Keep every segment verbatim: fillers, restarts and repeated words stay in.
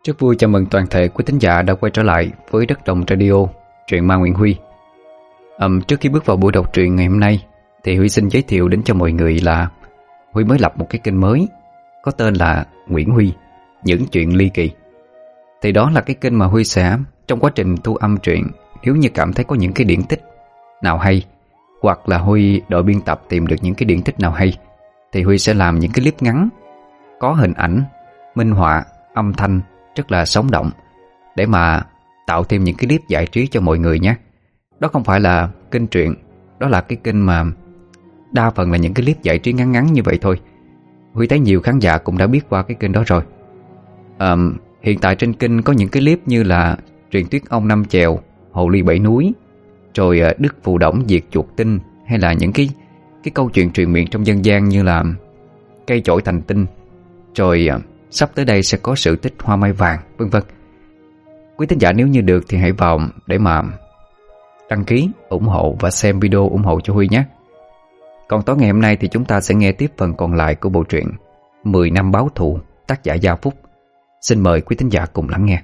Rất vui chào mừng toàn thể quý thính giả đã quay trở lại với Đất Đồng Radio, truyện ma Nguyễn Huy. um, Trước khi bước vào buổi đọc truyện ngày hôm nay thì Huy xin giới thiệu đến cho mọi người là Huy mới lập một cái kênh mới có tên là Nguyễn Huy, những chuyện ly kỳ. Thì đó là cái kênh mà Huy sẽ trong quá trình thu âm truyện, nếu như cảm thấy có những cái điển tích nào hay, hoặc là Huy đội biên tập tìm được những cái điển tích nào hay, thì Huy sẽ làm những cái clip ngắn có hình ảnh, minh họa, âm thanh rất là sống động để mà tạo thêm những cái clip giải trí cho mọi người nhé. Đó không phải là kênh truyện, đó là cái kênh mà đa phần là những cái clip giải trí ngắn ngắn như vậy thôi. Huy thấy nhiều khán giả cũng đã biết qua cái kênh đó rồi. à, Hiện tại trên kênh có những cái clip như là Truyền thuyết ông Năm Chèo, Hồ Ly Bảy Núi, rồi Đức Phù Đổng diệt chuột tinh, hay là những cái cái câu chuyện truyền miệng trong dân gian như là cây chổi thành tinh, rồi sắp tới đây sẽ có sự tích hoa mai vàng, vân vân. Quý thính giả nếu như được thì hãy vào để mà đăng ký, ủng hộ và xem video ủng hộ cho Huy nhé. Còn tối ngày hôm nay thì chúng ta sẽ nghe tiếp phần còn lại của bộ truyện mười năm báo thù, tác giả Gia Phúc. Xin mời quý thính giả cùng lắng nghe.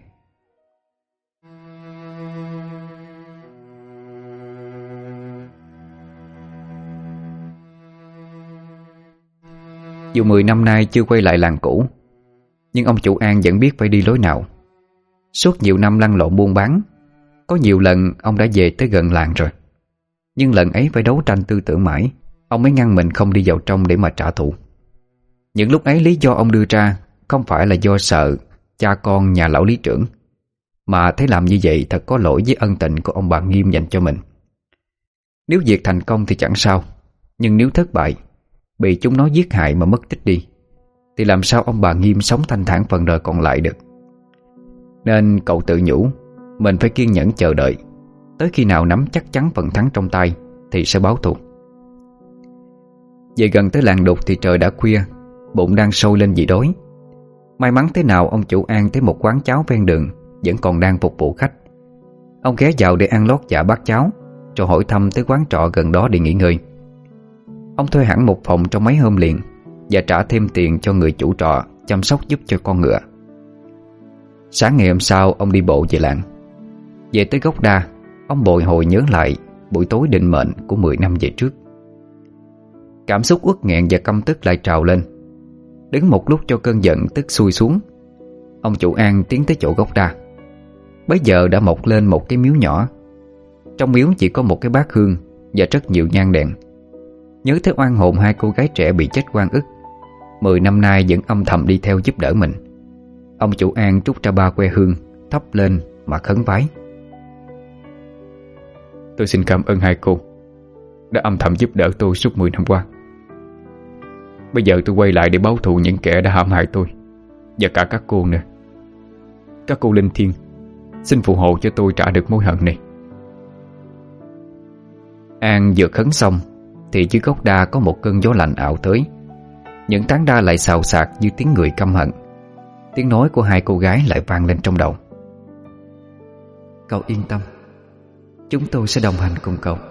Dù mười năm nay chưa quay lại làng cũ, nhưng ông chủ An vẫn biết phải đi lối nào. Suốt nhiều năm lăn lộn buôn bán, có nhiều lần ông đã về tới gần làng rồi. Nhưng lần ấy phải đấu tranh tư tưởng mãi, ông mới ngăn mình không đi vào trong để mà trả thù. Những lúc ấy lý do ông đưa ra không phải là do sợ cha con nhà lão lý trưởng, mà thấy làm như vậy thật có lỗi với ân tình của ông bà Nghiêm dành cho mình. Nếu việc thành công thì chẳng sao, nhưng nếu thất bại, bị chúng nó giết hại mà mất tích đi, thì làm sao ông bà Nghiêm sống thanh thản phần đời còn lại được. Nên cậu tự nhủ mình phải kiên nhẫn chờ đợi, tới khi nào nắm chắc chắn phần thắng trong tay thì sẽ báo thù. Về gần tới làng Đục thì trời đã khuya, bụng đang sôi lên vì đói. May mắn thế nào ông chủ An thấy một quán cháo ven đường vẫn còn đang phục vụ khách. Ông ghé vào để ăn lót dạ bát cháo, rồi hỏi thăm tới quán trọ gần đó để nghỉ ngơi. Ông thuê hẳn một phòng trong mấy hôm liền và trả thêm tiền cho người chủ trọ chăm sóc giúp cho con ngựa. Sáng ngày hôm sau ông đi bộ về làng. Về tới gốc đa, ông bồi hồi nhớ lại buổi tối định mệnh của mười năm về trước. Cảm xúc uất nghẹn và căm tức lại trào lên. Đứng một lúc cho cơn giận tức xuôi xuống, ông chủ An tiến tới chỗ gốc đa. Bấy giờ đã mọc lên một cái miếu nhỏ. Trong miếu chỉ có một cái bát hương và rất nhiều nhang đèn. Nhớ tới oan hồn hai cô gái trẻ bị chết oan ức, Mười năm nay vẫn âm thầm đi theo giúp đỡ mình. Ông chủ An trút ra ba que hương, thắp lên mà khấn vái. Tôi xin cảm ơn hai cô đã âm thầm giúp đỡ tôi suốt mười năm qua. Bây giờ tôi quay lại để báo thù những kẻ đã hãm hại tôi, và cả các cô nữa. Các cô linh thiêng, xin phù hộ cho tôi trả được mối hận này. An vừa khấn xong thì dưới gốc đa có một cơn gió lạnh ảo tới. Những tán đa lại xào xạc như tiếng người căm hận. Tiếng nói của hai cô gái lại vang lên trong đầu. Cậu yên tâm, chúng tôi sẽ đồng hành cùng cậu.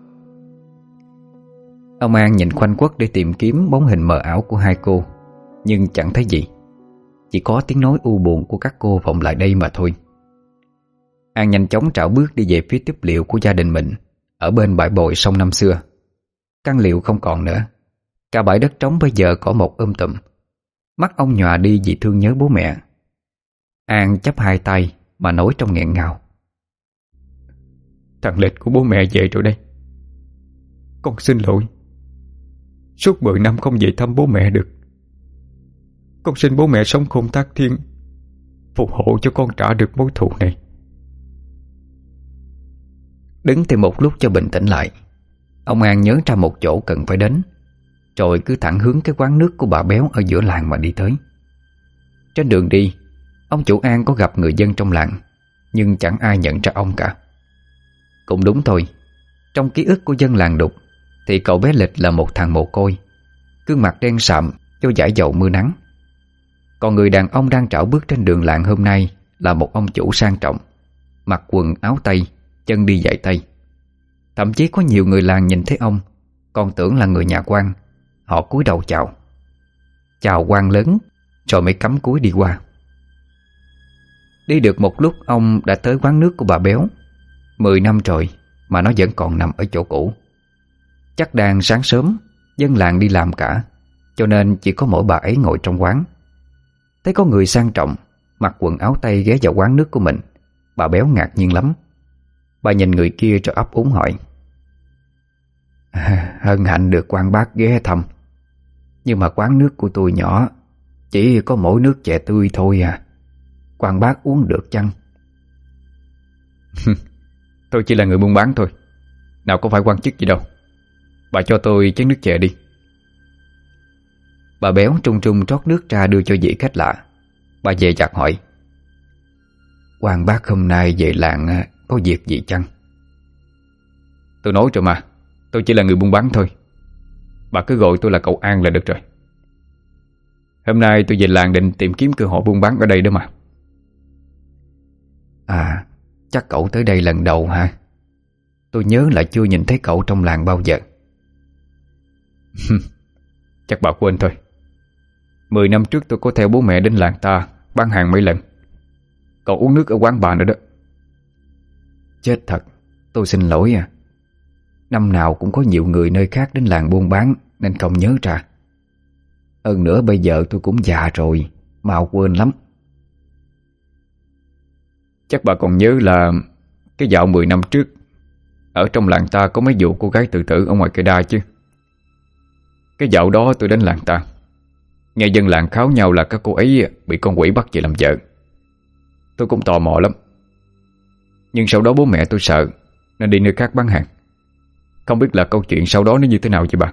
Ông An nhìn khoanh quất để tìm kiếm bóng hình mờ ảo của hai cô, nhưng chẳng thấy gì. Chỉ có tiếng nói u buồn của các cô vọng lại đây mà thôi. An nhanh chóng trảo bước đi về phía tiếp liệu của gia đình mình ở bên bãi bồi sông năm xưa. Căn liệu không còn nữa, cả bãi đất trống bây giờ có một um tùm. Mắt ông nhòa đi vì thương nhớ bố mẹ. An chắp hai tay mà nói trong nghẹn ngào. Thằng Lịch của bố mẹ về rồi đây. Con xin lỗi. Suốt mười năm không về thăm bố mẹ được. Con xin bố mẹ sống khôn tác thiên, phù hộ cho con trả được mối thù này. Đứng thêm một lúc cho bình tĩnh lại, ông An nhớ ra một chỗ cần phải đến, rồi cứ thẳng hướng cái quán nước của bà Béo ở giữa làng mà đi tới. Trên đường đi, ông chủ An có gặp người dân trong làng, nhưng chẳng ai nhận ra ông cả. Cũng đúng thôi, trong ký ức của dân làng Đục thì cậu bé Lịch là một thằng mồ côi, gương mặt đen sạm do dải dầu mưa nắng. Còn người đàn ông đang trảo bước trên đường làng hôm nay là một ông chủ sang trọng, mặc quần áo Tây, chân đi giày Tây. Thậm chí có nhiều người làng nhìn thấy ông còn tưởng là người nhà quan. Họ cúi đầu chào. Chào quan lớn, rồi mới cắm cúi đi qua. Đi được một lúc ông đã tới quán nước của bà Béo. Mười năm rồi mà nó vẫn còn nằm ở chỗ cũ. Chắc đang sáng sớm, dân làng đi làm cả, cho nên chỉ có mỗi bà ấy ngồi trong quán. Thấy có người sang trọng mặc quần áo tây ghé vào quán nước của mình, bà Béo ngạc nhiên lắm. Bà nhìn người kia rồi ấp úng hỏi: à, hân hạnh được quan bác ghé thăm, nhưng mà quán nước của tôi nhỏ, chỉ có mỗi nước chè tươi thôi à. Quan bác uống được chăng? Tôi chỉ là người buôn bán thôi, nào có phải quan chức gì đâu. Bà cho tôi chén nước chè đi. Bà Béo trung trung trót nước ra đưa cho vị khách lạ. Bà dè dặt hỏi: quan bác hôm nay về làng có việc gì chăng? Tôi nói rồi mà, tôi chỉ là người buôn bán thôi. Bà cứ gọi tôi là cậu An là được rồi. Hôm nay tôi về làng định tìm kiếm cơ hội buôn bán ở đây đó mà. À, chắc cậu tới đây lần đầu hả? Tôi nhớ là chưa nhìn thấy cậu trong làng bao giờ. Chắc bà quên thôi. Mười năm trước tôi có theo bố mẹ đến làng ta bán hàng mấy lần. Cậu uống nước ở quán bà nữa đó. Chết thật, tôi xin lỗi à. Năm nào cũng có nhiều người nơi khác đến làng buôn bán nên không nhớ ra. Hơn nữa bây giờ tôi cũng già rồi, mau quên lắm. Chắc bà còn nhớ là cái dạo mười năm trước ở trong làng ta có mấy vụ cô gái tự tử ở ngoài cây đa chứ. Cái dạo đó tôi đến làng ta, nghe dân làng kháo nhau là các cô ấy bị con quỷ bắt về làm vợ. Tôi cũng tò mò lắm. Nhưng sau đó bố mẹ tôi sợ nên đi nơi khác bán hàng. Không biết là câu chuyện sau đó nó như thế nào chứ bà?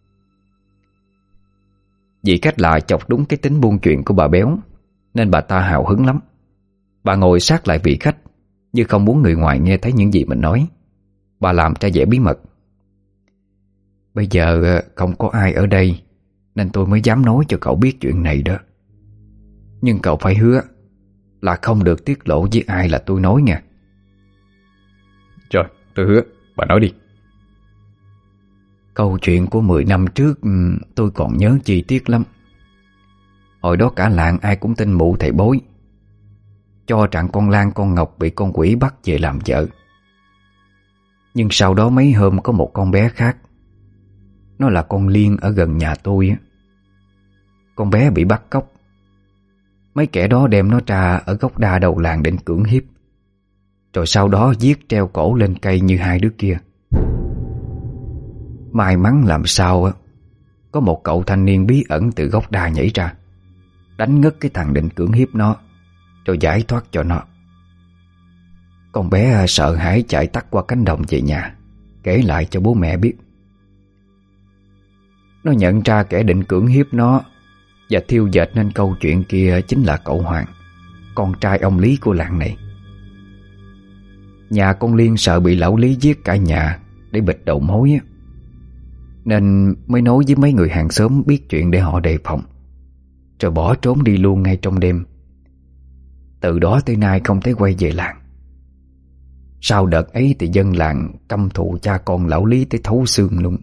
Vị khách lạ chọc đúng cái tính buôn chuyện của bà Béo, nên bà ta hào hứng lắm. Bà ngồi sát lại vị khách, như không muốn người ngoài nghe thấy những gì mình nói. Bà làm ra vẻ bí mật: bây giờ không có ai ở đây nên tôi mới dám nói cho cậu biết chuyện này đó. Nhưng cậu phải hứa là không được tiết lộ với ai là tôi nói nha. Rồi, tôi hứa, bà nói đi. Câu chuyện của mười năm trước tôi còn nhớ chi tiết lắm. Hồi đó cả làng ai cũng tin mụ thầy bói, cho rằng con Lan con Ngọc bị con quỷ bắt về làm vợ. Nhưng sau đó mấy hôm có một con bé khác. Nó là con Liên ở gần nhà tôi á. Con bé bị bắt cóc. Mấy kẻ đó đem nó ra ở gốc đa đầu làng định cưỡng hiếp, rồi sau đó giết treo cổ lên cây như hai đứa kia. May mắn làm sao á, có một cậu thanh niên bí ẩn từ gốc đa nhảy ra, đánh ngất cái thằng định cưỡng hiếp nó, rồi giải thoát cho nó. Con bé sợ hãi chạy tắt qua cánh đồng về nhà, kể lại cho bố mẹ biết. Nó nhận ra kẻ định cưỡng hiếp nó và thiêu dệt nên câu chuyện kia chính là cậu Hoàng, con trai ông Lý của làng này. Nhà con Liên sợ bị lão Lý giết cả nhà để bịt đầu mối á, nên mới nói với mấy người hàng xóm biết chuyện để họ đề phòng, rồi bỏ trốn đi luôn ngay trong đêm. Từ đó tới nay không thấy quay về làng. Sau đợt ấy thì dân làng căm thù cha con lão Lý tới thấu xương luôn.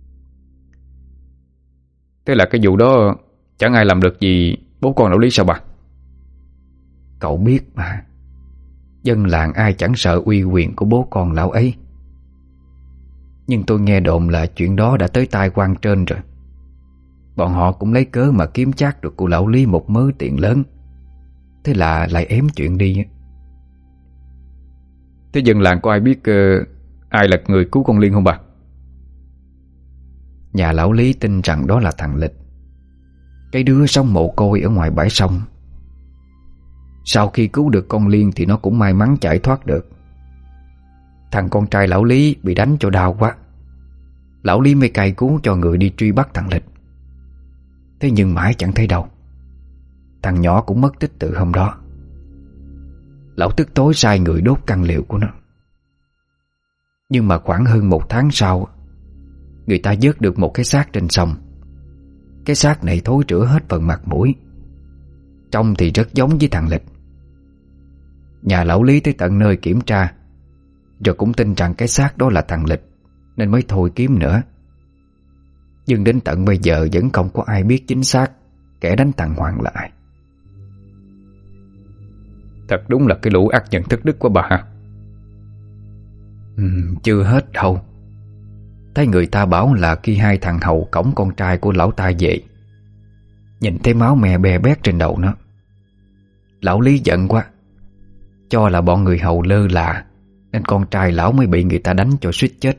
Thế là cái vụ đó chẳng ai làm được gì bố con lão Lý sao bà? Cậu biết mà, dân làng ai chẳng sợ uy quyền của bố con lão ấy. Nhưng tôi nghe đồn là chuyện đó đã tới tai quan trên rồi. Bọn họ cũng lấy cớ mà kiếm trác được của lão Lý một mớ tiền lớn. Thế là lại ém chuyện đi. Thế dân làng có ai biết uh, ai là người cứu con Liên không bà? Nhà lão Lý tin rằng đó là thằng Lịch, cái đứa sống mồ côi ở ngoài bãi sông. Sau khi cứu được con Liên thì nó cũng may mắn chạy thoát được. Thằng con trai lão Lý bị đánh cho đau quá, lão Lý mới cày cứu cho người đi truy bắt thằng Lịch. Thế nhưng mãi chẳng thấy đâu. Thằng nhỏ cũng mất tích từ hôm đó. Lão tức tối sai người đốt căn liệu của nó. Nhưng mà khoảng hơn một tháng sau, người ta vớt được một cái xác trên sông. Cái xác này thối rữa hết phần mặt mũi, trông thì rất giống với thằng Lịch. Nhà lão Lý tới tận nơi kiểm tra, rồi cũng tin rằng cái xác đó là thằng Lịch, nên mới thôi kiếm nữa. Nhưng đến tận bây giờ vẫn không có ai biết chính xác kẻ đánh thằng Hoàng là ai. Thật đúng là cái lũ ác nhân thất đức của bà ha. Ừ, chưa hết đâu. Thấy người ta bảo là khi hai thằng hầu cõng con trai của lão ta về, nhìn thấy máu me be bét trên đầu nó, lão Lý giận quá, cho là bọn người hầu lơ là, nên con trai lão mới bị người ta đánh cho suýt chết.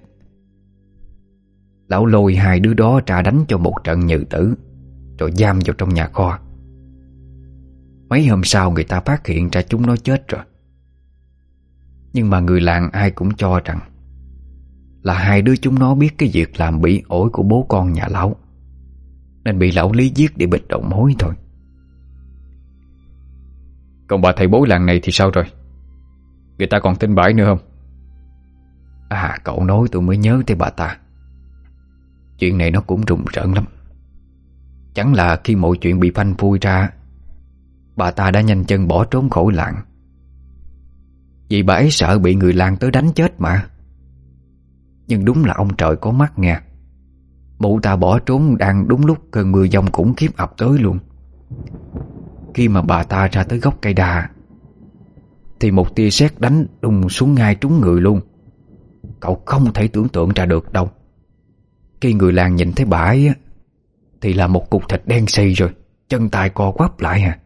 Lão lôi hai đứa đó ra đánh cho một trận nhừ tử, rồi giam vào trong nhà kho. Mấy hôm sau người ta phát hiện ra chúng nó chết rồi. Nhưng mà người làng ai cũng cho rằng là hai đứa chúng nó biết cái việc làm bị ổi của bố con nhà lão, nên bị lão Lý giết để bịt đầu mối thôi. Còn bà thầy bói làng này thì sao rồi? Người ta còn tin bãi nữa không? À, cậu nói tôi mới nhớ tới bà ta. Chuyện này nó cũng rùng rợn lắm. Chẳng là khi mọi chuyện bị phanh phui ra, bà ta đã nhanh chân bỏ trốn khỏi làng. Vì bà ấy sợ bị người làng tới đánh chết mà. Nhưng đúng là ông trời có mắt nghe. Mụ ta bỏ trốn đang đúng lúc cơn mưa giông khủng khiếp ập tới luôn. Khi mà bà ta ra tới gốc cây đa thì một tia sét đánh đùng xuống ngay trúng người luôn. Cậu không thể tưởng tượng ra được đâu. Khi người làng nhìn thấy bà ấy thì là một cục thịt đen xì rồi, chân tay co quắp lại à.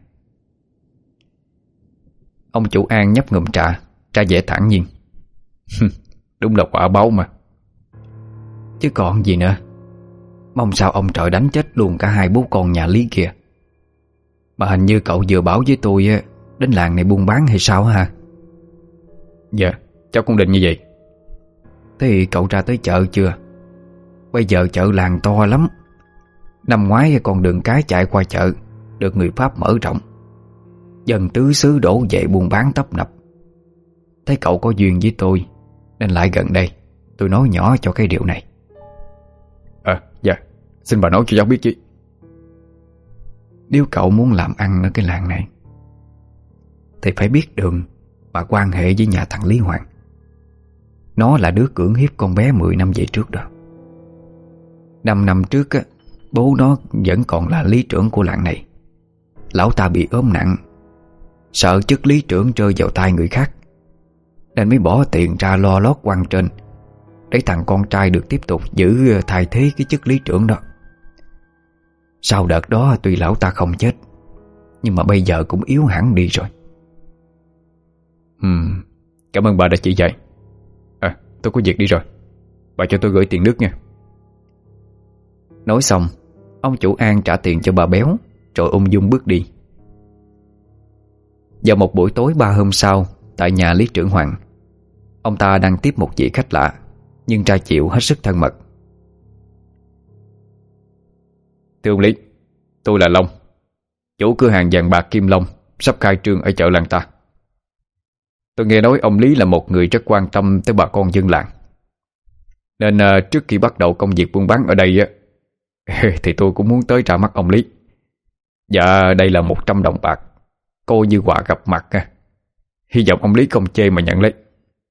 Ông chủ An nhấp ngụm trà, ra vẻ thản nhiên. Đúng là quả báo mà. Chứ còn gì nữa. Mong sao ông trời đánh chết luôn cả hai bố con nhà Lý kìa. Mà hình như cậu vừa bảo với tôi đến làng này buôn bán hay sao hả? Dạ, cháu cũng định như vậy. Thế thì cậu ra tới chợ chưa? Bây giờ chợ làng to lắm. Năm ngoái con đường cái chạy qua chợ được người Pháp mở rộng, dân tứ xứ đổ về buôn bán tấp nập. Thấy cậu có duyên với tôi nên lại gần đây, tôi nói nhỏ cho cái điều này. À, dạ, xin bà nói cho cháu biết chứ. Nếu cậu muốn làm ăn ở cái làng này thì phải biết đường mà quan hệ với nhà thằng Lý Hoàng. Nó là đứa cưỡng hiếp con bé mười năm về trước đó. Năm năm trước á, bố nó vẫn còn là lý trưởng của làng này. Lão ta bị ốm nặng, sợ chức lý trưởng rơi vào tay người khác, nên mới bỏ tiền ra lo lót quan trên để thằng con trai được tiếp tục giữ thay thế cái chức lý trưởng đó. Sau đợt đó tuy lão ta không chết, nhưng mà bây giờ cũng yếu hẳn đi rồi. Hmm, cảm ơn bà đã chỉ dạy. À, tôi có việc đi rồi. Bà cho tôi gửi tiền nước nha. Nói xong, ông chủ An trả tiền cho bà béo, rồi ung dung bước đi. Vào một buổi tối ba hôm sau, tại nhà Lý trưởng Hoàng, ông ta đang tiếp một vị khách lạ, nhưng ra chịu hết sức thân mật. Thưa ông Lý, tôi là Long, chủ cửa hàng vàng bạc Kim Long sắp khai trương ở chợ làng ta. Tôi nghe nói ông Lý là một người rất quan tâm tới bà con dân làng, nên uh, trước khi bắt đầu công việc buôn bán ở đây uh, thì tôi cũng muốn tới ra mắt ông Lý. Dạ, đây là một trăm đồng bạc, coi như quà gặp mặt ha. Hy vọng ông Lý không chê mà nhận lấy.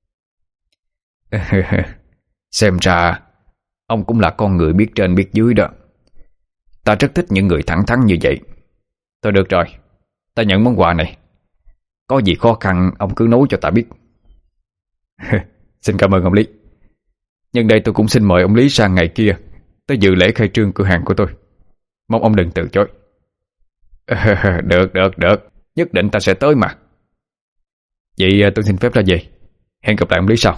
Xem ra ông cũng là con người biết trên biết dưới đó. Ta rất thích những người thẳng thắn như vậy. Thôi được rồi, ta nhận món quà này. Có gì khó khăn ông cứ nói cho ta biết. Xin cảm ơn ông Lý. Nhân đây tôi cũng xin mời ông Lý sang ngày kia tới dự lễ khai trương cửa hàng của tôi. Mong ông đừng từ chối. Được, được, được, nhất định ta sẽ tới mà. Vậy tôi xin phép ra về. Hẹn gặp lại ông Lý sau.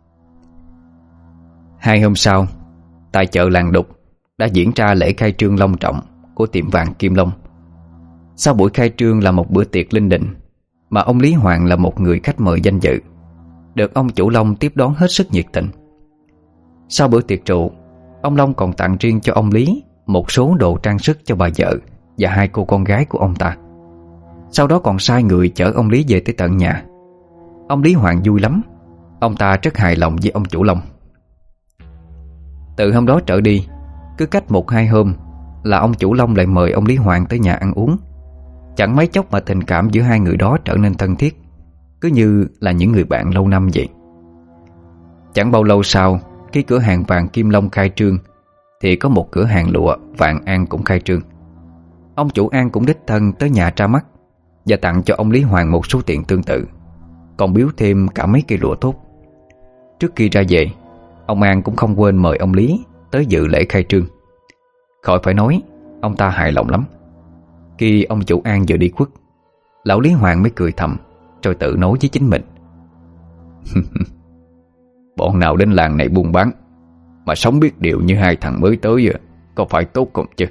Hai hôm sau, tại chợ làng Đục đã diễn ra lễ khai trương long trọng của tiệm vàng Kim Long. Sau buổi khai trương là một bữa tiệc linh đình, mà ông Lý Hoàng là một người khách mời danh dự, được ông chủ Long tiếp đón hết sức nhiệt tình. Sau bữa tiệc rượu, ông Long còn tặng riêng cho ông Lý một số đồ trang sức cho bà vợ và hai cô con gái của ông ta. Sau đó còn sai người chở ông Lý về tới tận nhà. Ông Lý Hoàng vui lắm. Ông ta rất hài lòng với ông chủ Long. Từ hôm đó trở đi, cứ cách một hai hôm là ông chủ Long lại mời ông Lý Hoàng tới nhà ăn uống. Chẳng mấy chốc mà tình cảm giữa hai người đó trở nên thân thiết, cứ như là những người bạn lâu năm vậy. Chẳng bao lâu sau, khi cửa hàng vàng Kim Long khai trương, thì có một cửa hàng lụa Vạn An cũng khai trương. Ông chủ An cũng đích thân tới nhà ra mắt. và tặng cho ông Lý Hoàng một số tiền tương tự, còn biếu thêm cả mấy cây lụa tốt. Trước khi ra về, ông An cũng không quên mời ông Lý tới dự lễ khai trương. Khỏi phải nói, ông ta hài lòng lắm. Khi ông chủ An vừa đi khuất, lão Lý Hoàng mới cười thầm, rồi tự nói với chính mình: bọn nào đến làng này buôn bán mà sống biết điều như hai thằng mới tới, có phải tốt không chứ?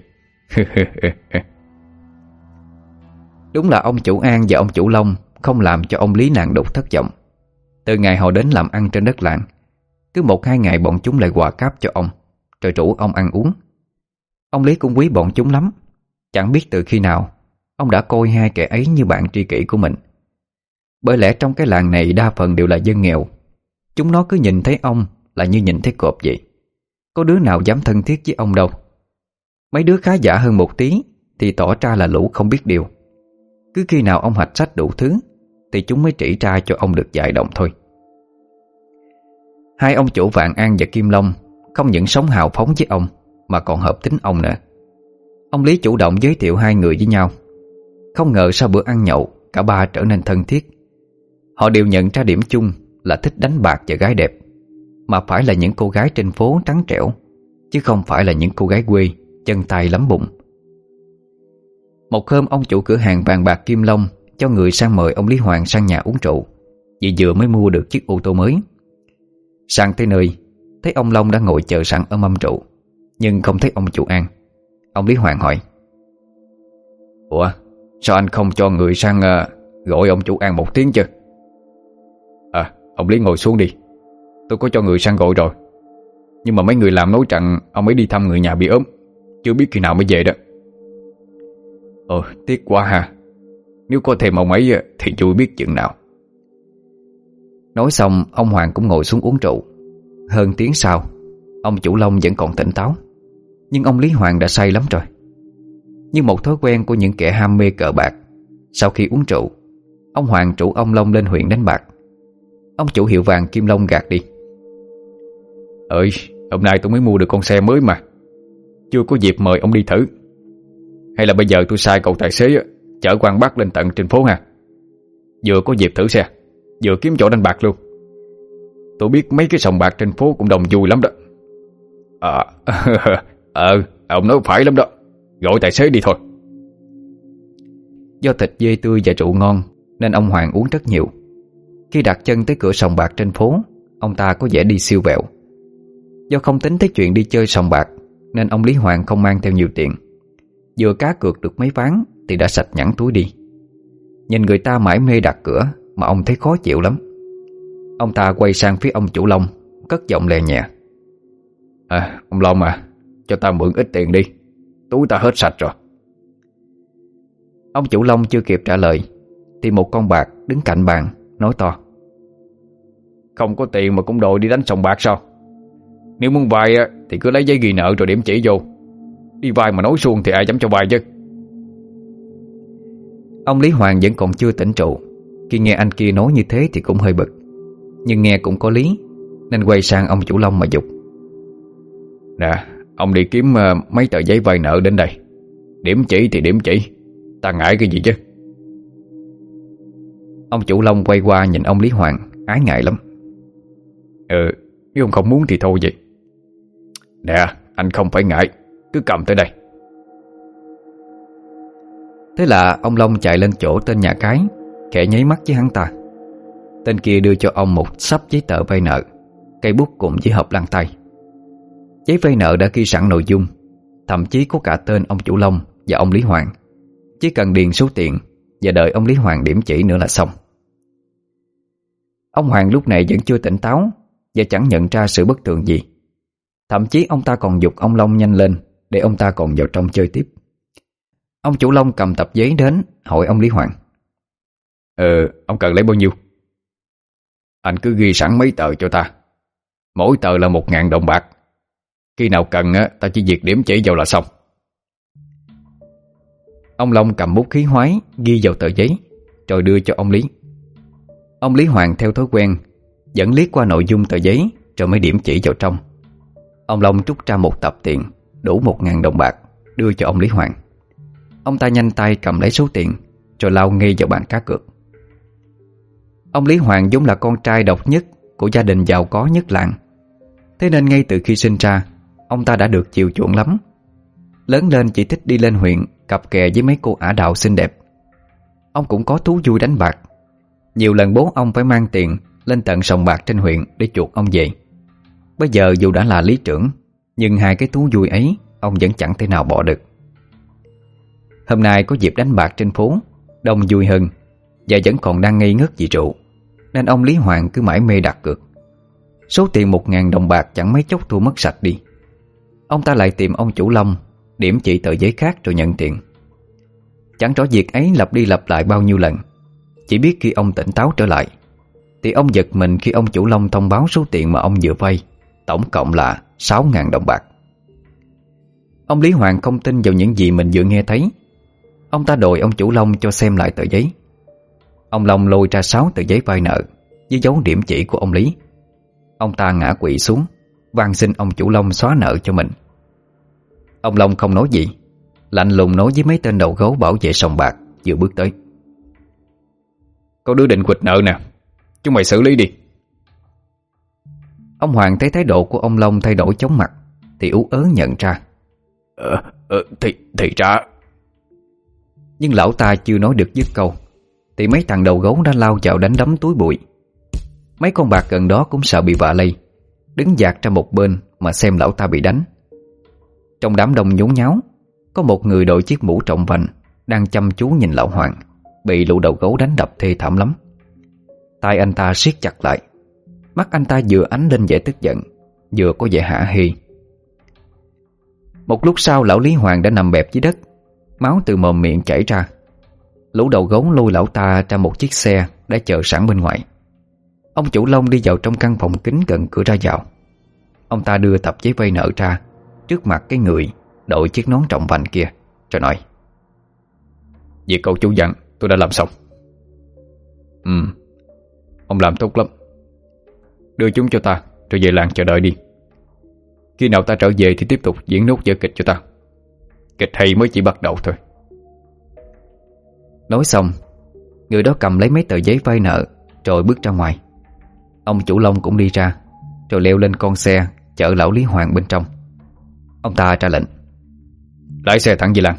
Đúng là ông chủ An và ông chủ Long không làm cho ông Lý nàng đục thất vọng. Từ ngày họ đến làm ăn trên đất làng, cứ một hai ngày bọn chúng lại quà cáp cho ông, rồi rủ ông ăn uống. Ông Lý cũng quý bọn chúng lắm. Chẳng biết từ khi nào ông đã coi hai kẻ ấy như bạn tri kỷ của mình. Bởi lẽ trong cái làng này đa phần đều là dân nghèo, chúng nó cứ nhìn thấy ông là như nhìn thấy cọp vậy. Có đứa nào dám thân thiết với ông đâu. Mấy đứa khá giả hơn một tí thì tỏ ra là lũ không biết điều. Cứ khi nào ông hạch sách đủ thứ thì chúng mới chỉ ra cho ông được vài đồng thôi. Hai ông chủ Vạn An và Kim Long không những sống hào phóng với ông mà còn hợp tính ông nữa. Ông Lý chủ động giới thiệu hai người với nhau. Không ngờ sau bữa ăn nhậu, cả ba trở nên thân thiết. Họ đều nhận ra điểm chung là thích đánh bạc và gái đẹp, mà phải là những cô gái trên phố trắng trẻo, chứ không phải là những cô gái quê chân tay lắm bụng. Một hôm ông chủ cửa hàng vàng bạc Kim Long cho người sang mời ông Lý Hoàng sang nhà uống rượu, vì vừa mới mua được chiếc ô tô mới. Sang tới nơi, thấy ông Long đã ngồi chờ sẵn ở mâm rượu, nhưng không thấy ông chủ An. Ông Lý Hoàng hỏi: ủa, sao anh không cho người sang uh, gọi ông chủ An một tiếng chứ? À, ông Lý ngồi xuống đi. Tôi có cho người sang gọi rồi, nhưng mà mấy người làm nói rằng ông ấy đi thăm người nhà bị ốm, chưa biết khi nào mới về đó. Ờ, tiếc quá ha. Nếu có thêm ông ấy thì vui biết chừng nào. Nói xong, ông Hoàng cũng ngồi xuống uống rượu. Hơn tiếng sau, ông chủ Long vẫn còn tỉnh táo, nhưng ông Lý Hoàng đã say lắm rồi. Như một thói quen của những kẻ ham mê cờ bạc, sau khi uống rượu, ông Hoàng rủ ông Long lên huyện đánh bạc. Ông chủ hiệu vàng Kim Long gạt đi: ơi, hôm nay tôi mới mua được con xe mới mà, chưa có dịp mời ông đi thử. Hay là bây giờ tôi sai cậu tài xế chở Quang Bắc lên tận trên phố ha. Vừa có dịp thử xe, vừa kiếm chỗ đánh bạc luôn. Tôi biết mấy cái sòng bạc trên phố cũng đồng vui lắm đó. Ờ, ờ, ông nói phải lắm đó. Gọi tài xế đi thôi. Do thịt dê tươi và rượu ngon nên ông Hoàng uống rất nhiều. Khi đặt chân tới cửa sòng bạc trên phố, ông ta có vẻ đi siêu vẹo. Do không tính tới chuyện đi chơi sòng bạc nên ông Lý Hoàng không mang theo nhiều tiền. Vừa cá cược được mấy ván thì đã sạch nhẵn túi đi. Nhìn người ta mải mê đặt cửa mà ông thấy khó chịu lắm. Ông ta quay sang phía ông chủ Long, cất giọng lè nhẹ: À, ông Long à, cho ta mượn ít tiền đi, túi ta hết sạch rồi. Ông chủ Long chưa kịp trả lời thì một con bạc đứng cạnh bàn nói to: Không có tiền mà cũng đòi đi đánh sòng bạc sao? Nếu muốn vay thì cứ lấy giấy ghi nợ rồi điểm chỉ vô. Đi vay mà nói suông thì ai dám cho vay chứ. Ông Lý Hoàng vẫn còn chưa tỉnh trụ. Khi nghe anh kia nói như thế thì cũng hơi bực, nhưng nghe cũng có lý nên quay sang ông chủ Long mà giục: Nè, ông đi kiếm uh, mấy tờ giấy vay nợ đến đây. Điểm chỉ thì điểm chỉ, ta ngại cái gì chứ. Ông chủ Long quay qua nhìn ông Lý Hoàng, ái ngại lắm. Ừ, nếu ông không muốn thì thôi vậy. Nè, anh không phải ngại, cứ cầm tới đây. Thế là ông Long chạy lên chỗ tên nhà cái, khẽ nháy mắt với hắn ta. Tên kia đưa cho ông một xấp giấy tờ vay nợ, cây bút cùng với hộp lăn tay. Giấy vay nợ đã ghi sẵn nội dung, thậm chí có cả tên ông chủ Long và ông Lý Hoàng. Chỉ cần điền số tiền và đợi ông Lý Hoàng điểm chỉ nữa là xong. Ông Hoàng lúc này vẫn chưa tỉnh táo và chẳng nhận ra sự bất thường gì. Thậm chí ông ta còn giục ông Long nhanh lên để ông ta còn vào trong chơi tiếp. Ông chủ Long cầm tập giấy đến hỏi ông Lý Hoàng: Ờ, ông cần lấy bao nhiêu? Anh cứ ghi sẵn mấy tờ cho ta. Mỗi tờ là một ngàn đồng bạc. Khi nào cần á, ta chỉ việc điểm chỉ vào là xong. Ông Long cầm bút khí hoái ghi vào tờ giấy rồi đưa cho ông Lý. Ông Lý Hoàng theo thói quen vẫn liếc qua nội dung tờ giấy rồi mới điểm chỉ vào trong. Ông Long trút ra một tập tiền đủ một ngàn đồng bạc đưa cho ông Lý Hoàng. Ông ta nhanh tay cầm lấy số tiền rồi lao ngay vào bàn cá cược. Ông Lý Hoàng vốn là con trai độc nhất của gia đình giàu có nhất làng, thế nên ngay từ khi sinh ra, ông ta đã được chiều chuộng lắm. Lớn lên chỉ thích đi lên huyện cặp kè với mấy cô ả đào xinh đẹp. Ông cũng có thú vui đánh bạc. Nhiều lần bố ông phải mang tiền lên tận sòng bạc trên huyện để chuộc ông về. Bây giờ dù đã là lý trưởng, nhưng hai cái thú vui ấy ông vẫn chẳng thể nào bỏ được. Hôm nay có dịp đánh bạc trên phố, đông vui hơn, và vẫn còn đang ngây ngất vì rượu, nên ông Lý Hoàng cứ mải mê đặt cược. Số tiền một ngàn đồng bạc chẳng mấy chốc thua mất sạch đi. Ông ta lại tìm ông chủ Long điểm chỉ tờ giấy khác rồi nhận tiền. Chẳng rõ việc ấy lặp đi lặp lại bao nhiêu lần. Chỉ biết khi ông tỉnh táo trở lại thì ông giật mình khi ông chủ Long thông báo số tiền mà ông vừa vay tổng cộng là sáu ngàn đồng bạc. Ông Lý Hoàng không tin vào những gì mình vừa nghe thấy. Ông ta đòi ông chủ Long cho xem lại tờ giấy. Ông Long lôi ra sáu tờ giấy vay nợ với dấu điểm chỉ của ông Lý. Ông ta ngã quỵ xuống, van xin ông chủ Long xóa nợ cho mình. Ông Long không nói gì, lạnh lùng nói với mấy tên đầu gấu bảo vệ sòng bạc vừa bước tới: "Có đứa định quỵt nợ nè, chúng mày xử lý đi." Ông Hoàng thấy thái độ của ông Long thay đổi chóng mặt thì ú ớ nhận ra: Ờ, ờ thì, thì ra. Nhưng lão ta chưa nói được dứt câu thì mấy thằng đầu gấu đã lao vào đánh đấm túi bụi. Mấy con bạc gần đó cũng sợ bị vạ lây, đứng dạt ra một bên mà xem lão ta bị đánh. Trong đám đông nhốn nháo, có một người đội chiếc mũ trọng vành đang chăm chú nhìn lão Hoàng bị lũ đầu gấu đánh đập thê thảm lắm. Tay anh ta siết chặt lại, mắt anh ta vừa ánh lên vẻ tức giận, vừa có vẻ hả hê. Một lúc sau lão Lý Hoàng đã nằm bẹp dưới đất, máu từ mồm miệng chảy ra. Lũ đầu gấu lôi lão ta ra một chiếc xe đã chờ sẵn bên ngoài. Ông chủ Long đi vào trong căn phòng kính gần cửa ra vào. Ông ta đưa tập giấy vay nợ ra trước mặt cái người đội chiếc nón trọng vành kia, rồi nói: "Việc cậu chủ dặn tôi đã làm xong." Ừ, ông làm tốt lắm. Đưa chúng cho ta rồi về làng chờ đợi đi. Khi nào ta trở về thì tiếp tục diễn nốt vở kịch cho ta. Kịch hay mới chỉ bắt đầu thôi." Nói xong, người đó cầm lấy mấy tờ giấy vay nợ rồi bước ra ngoài. Ông chủ Long cũng đi ra, rồi leo lên con xe chở lão Lý Hoàng bên trong. Ông ta ra lệnh: "Lái xe thẳng về làng."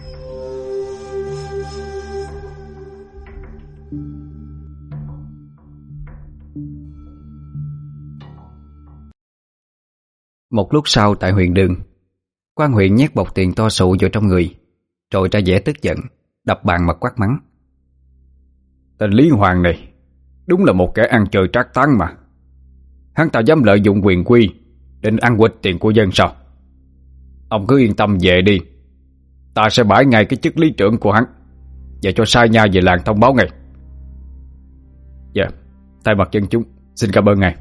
Một lúc sau tại huyện đường, quan huyện nhét bọc tiền to sụ vào trong người, rồi ra vẻ tức giận, đập bàn mà quát mắng: "Tên Lý Hoàng này đúng là một kẻ ăn chơi trác táng mà. Hắn ta dám lợi dụng quyền quy định ăn quỵt tiền của dân sao? Ông cứ yên tâm về đi, ta sẽ bãi ngay cái chức lý trưởng của hắn và cho sai nha về làng thông báo ngay." "Dạ, thay mặt dân chúng xin cảm ơn ngài."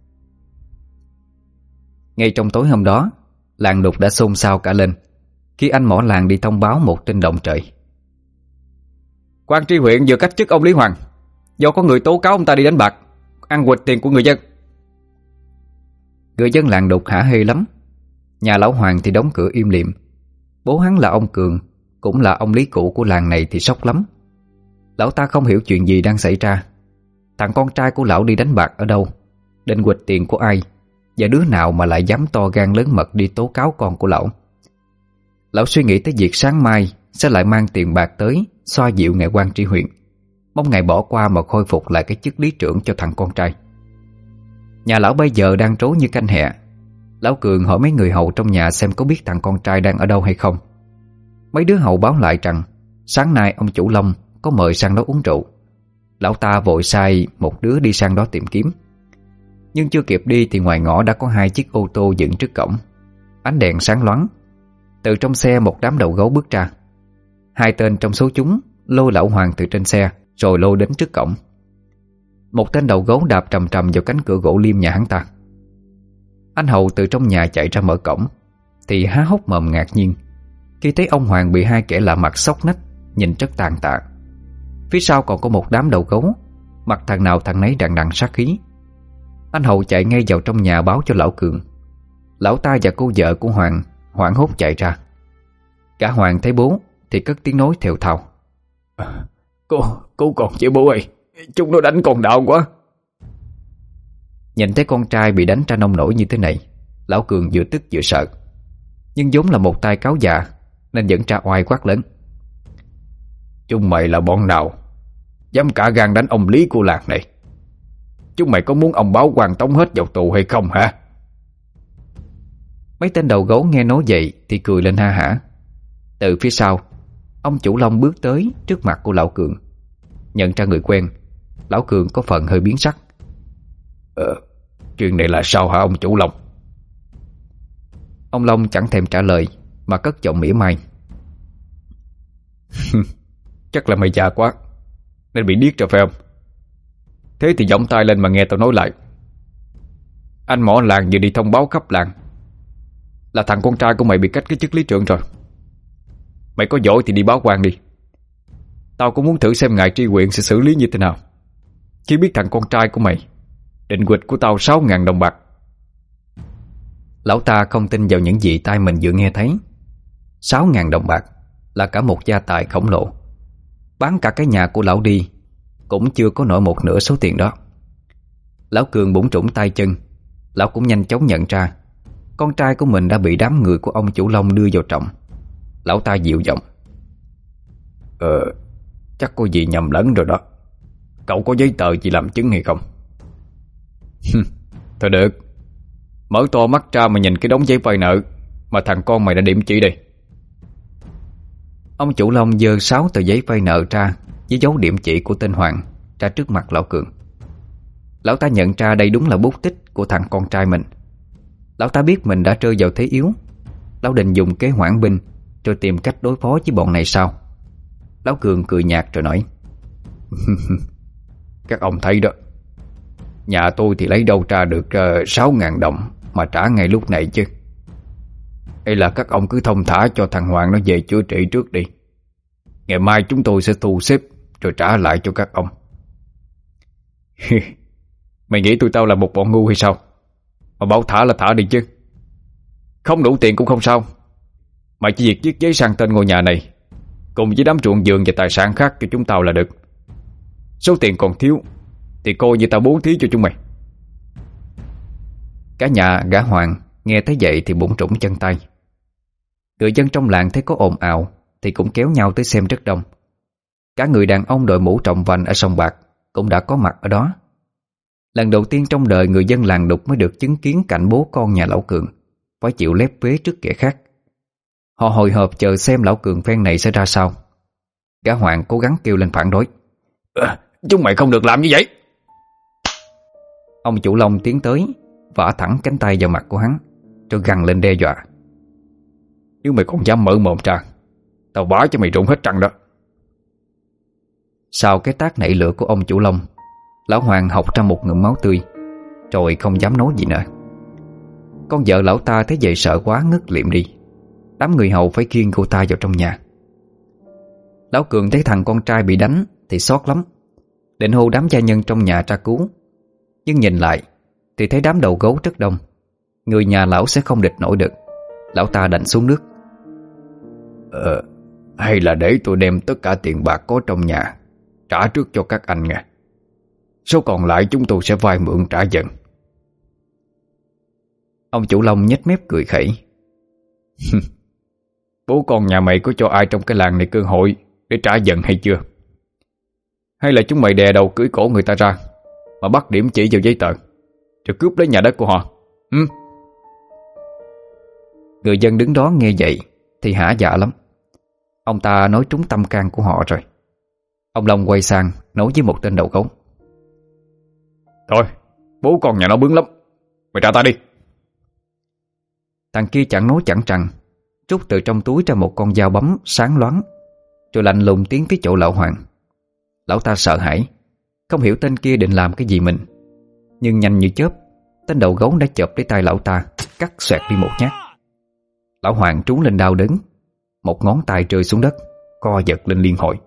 Ngay trong tối hôm đó, làng Lục đã xôn xao cả lên khi anh mỏ làng đi thông báo một tin động trời. "Quan tri huyện vừa cách chức ông Lý Hoàng do có người tố cáo ông ta đi đánh bạc, ăn quỵt tiền của người dân." Người dân làng Đục hả hê lắm. Nhà lão Hoàng thì đóng cửa im lìm. Bố hắn là ông Cường, cũng là ông Lý cũ của làng này thì sốc lắm. Lão ta không hiểu chuyện gì đang xảy ra. Thằng con trai của lão đi đánh bạc ở đâu, định quỵt tiền của ai, và đứa nào mà lại dám to gan lớn mật đi tố cáo con của lão. Lão suy nghĩ tới việc sáng mai sẽ lại mang tiền bạc tới xoa dịu ngài quan tri huyện, mong ngài bỏ qua mà khôi phục lại cái chức lý trưởng cho thằng con trai. Nhà lão bây giờ đang trố như canh hẹ. Lão Cường hỏi mấy người hầu trong nhà xem có biết thằng con trai đang ở đâu hay không. Mấy đứa hầu báo lại rằng sáng nay ông chủ Long có mời sang đó uống rượu. Lão ta vội sai một đứa đi sang đó tìm kiếm. Nhưng chưa kịp đi thì ngoài ngõ đã có hai chiếc ô tô dựng trước cổng, ánh đèn sáng loáng. Từ trong xe một đám đầu gấu bước ra. Hai tên trong số chúng lôi lão Hoàng từ trên xe rồi lôi đến trước cổng. Một tên đầu gấu đạp trầm trầm vào cánh cửa gỗ liêm nhà hắn ta. Anh hầu từ trong nhà chạy ra mở cổng thì há hốc mồm ngạc nhiên khi thấy ông Hoàng bị hai kẻ lạ mặt xốc nách, nhìn rất tàn tạ. Phía sau còn có một đám đầu gấu, mặt thằng nào thằng nấy đằng đằng sát khí. Anh hầu chạy ngay vào trong nhà báo cho lão Cường. Lão ta và cô vợ của Hoàng hoảng hốt chạy ra. Cả Hoàng thấy bố thì cất tiếng nói thều thào: Cô, cô còn chị bố ơi, chúng nó đánh con đau quá. Nhìn thấy con trai bị đánh ra nông nổi như thế này, lão Cường vừa tức vừa sợ. Nhưng vốn là một tay cáo già nên vẫn ra oai quát lớn. Chúng mày là bọn nào dám cả gan đánh ông Lý của làng này? Chúng mày có muốn ông báo quan tống hết vào tù hay không hả? Mấy tên đầu gấu nghe nói vậy thì cười lên ha hả. Từ phía sau, ông chủ Long bước tới trước mặt của lão Cường. Nhận ra người quen, lão Cường có phần hơi biến sắc. Ờ, chuyện này là sao hả ông chủ Long? Ông Long chẳng thèm trả lời mà cất giọng mỉa mai. Chắc là mày già quá nên bị điếc rồi phải không? Thế thì giọng tay lên mà nghe tao nói lại. Anh mỏ làng vừa đi thông báo khắp làng là thằng con trai của mày bị cách cái chức lý trưởng rồi. Mày có giỏi thì đi báo quan đi. Tao cũng muốn thử xem ngài tri huyện sẽ xử lý như thế nào khi biết thằng con trai của mày định quỵt của tao sáu ngàn đồng bạc. Lão ta không tin vào những gì tai mình vừa nghe thấy. Sáu ngàn đồng bạc là cả một gia tài khổng lồ. Bán cả cái nhà của lão đi cũng chưa có nổi một nửa số tiền đó. Lão Cường bủn trũng tay chân. Lão cũng nhanh chóng nhận ra con trai của mình đã bị đám người của ông chủ Long đưa vào trọng. Lão ta dịu giọng. Ờ, chắc có gì nhầm lẫn rồi đó. Cậu có giấy tờ gì làm chứng hay không? Thôi được, mở to mắt ra mà nhìn cái đống giấy vay nợ mà thằng con mày đã điểm chỉ đây. Ông chủ Long giơ sáu tờ giấy vay nợ ra với dấu điểm chỉ của tên Hoàng ra trước mặt lão Cường. Lão ta nhận ra đây đúng là bút tích của thằng con trai mình. Lão ta biết mình đã rơi vào thế yếu. Lão định dùng kế hoãn binh rồi tìm cách đối phó với bọn này sau. Lão Cường cười nhạt rồi nói. Các ông thấy đó, nhà tôi thì lấy đâu ra được uh, sáu ngàn đồng mà trả ngay lúc này chứ. Hay là các ông cứ thông thả cho thằng Hoàng nó về chữa trị trước đi. Ngày mai chúng tôi sẽ thu xếp rồi trả lại cho các ông. Mày nghĩ tụi tao là một bọn ngu hay sao mà bảo thả là thả đi chứ? Không đủ tiền cũng không sao. Mày chỉ việc viết giấy sang tên ngôi nhà này cùng với đám ruộng vườn và tài sản khác cho chúng tao là được. Số tiền còn thiếu thì coi như tao bố thí cho chúng mày. Cả nhà gã Hoàng nghe thấy vậy thì bủn trũng chân tay. Người dân trong làng thấy có ồn ào thì cũng kéo nhau tới xem rất đông. Cả người đàn ông đội mũ trồng vành ở sòng bạc cũng đã có mặt ở đó. Lần đầu tiên trong đời người dân làng Đục mới được chứng kiến cảnh bố con nhà lão Cường phải chịu lép vế trước kẻ khác. Họ hồi hộp chờ xem lão Cường phen này sẽ ra sao. Gã Hoàng cố gắng kêu lên phản đối. À, chúng mày không được làm như vậy. Ông chủ Long tiến tới vả thẳng cánh tay vào mặt của hắn rồi gằn lên đe dọa. Nếu mày còn dám mở mồm ra, tao bá cho mày rụng hết trăng đó. Sau cái tát nảy lửa của ông chủ Long, lão Hoàng học ra một ngụm máu tươi rồi không dám nói gì nữa. Con vợ lão ta thấy vậy sợ quá ngất liệm đi. Đám người hầu phải khiêng cô ta vào trong nhà. Lão Cường thấy thằng con trai bị đánh thì xót lắm, định hô đám gia nhân trong nhà ra cứu. Nhưng nhìn lại thì thấy đám đầu gấu rất đông, người nhà lão sẽ không địch nổi được. Lão ta đành xuống nước. Ờ, hay là để tôi đem tất cả tiền bạc có trong nhà trả trước cho các anh nghe. Số còn lại chúng tôi sẽ vay mượn trả dần. Ông chủ Long nhếch mép cười khẩy. Bố con nhà mày có cho ai trong cái làng này cơ hội để trả dần hay chưa? Hay là chúng mày đè đầu cưỡi cổ người ta ra mà bắt điểm chỉ vào giấy tờ rồi cướp lấy nhà đất của họ? Ừ? Người dân đứng đó nghe vậy thì hả dạ lắm. Ông ta nói trúng tâm can của họ rồi. Ông Long quay sang nói với một tên đầu gấu. Thôi, bố con nhà nó bướng lắm, mày trả ta đi. Thằng kia chẳng nói chẳng rằng rút từ trong túi ra một con dao bấm sáng loáng rồi lạnh lùng tiến tới chỗ lão Hoàng. Lão ta sợ hãi, không hiểu tên kia định làm cái gì mình. Nhưng nhanh như chớp, tên đầu gấu đã chộp lấy tay lão ta, cắt xoẹt đi một nhát. Lão Hoàng trú lên đau đớn, một ngón tay rơi xuống đất, co giật lên liên hồi.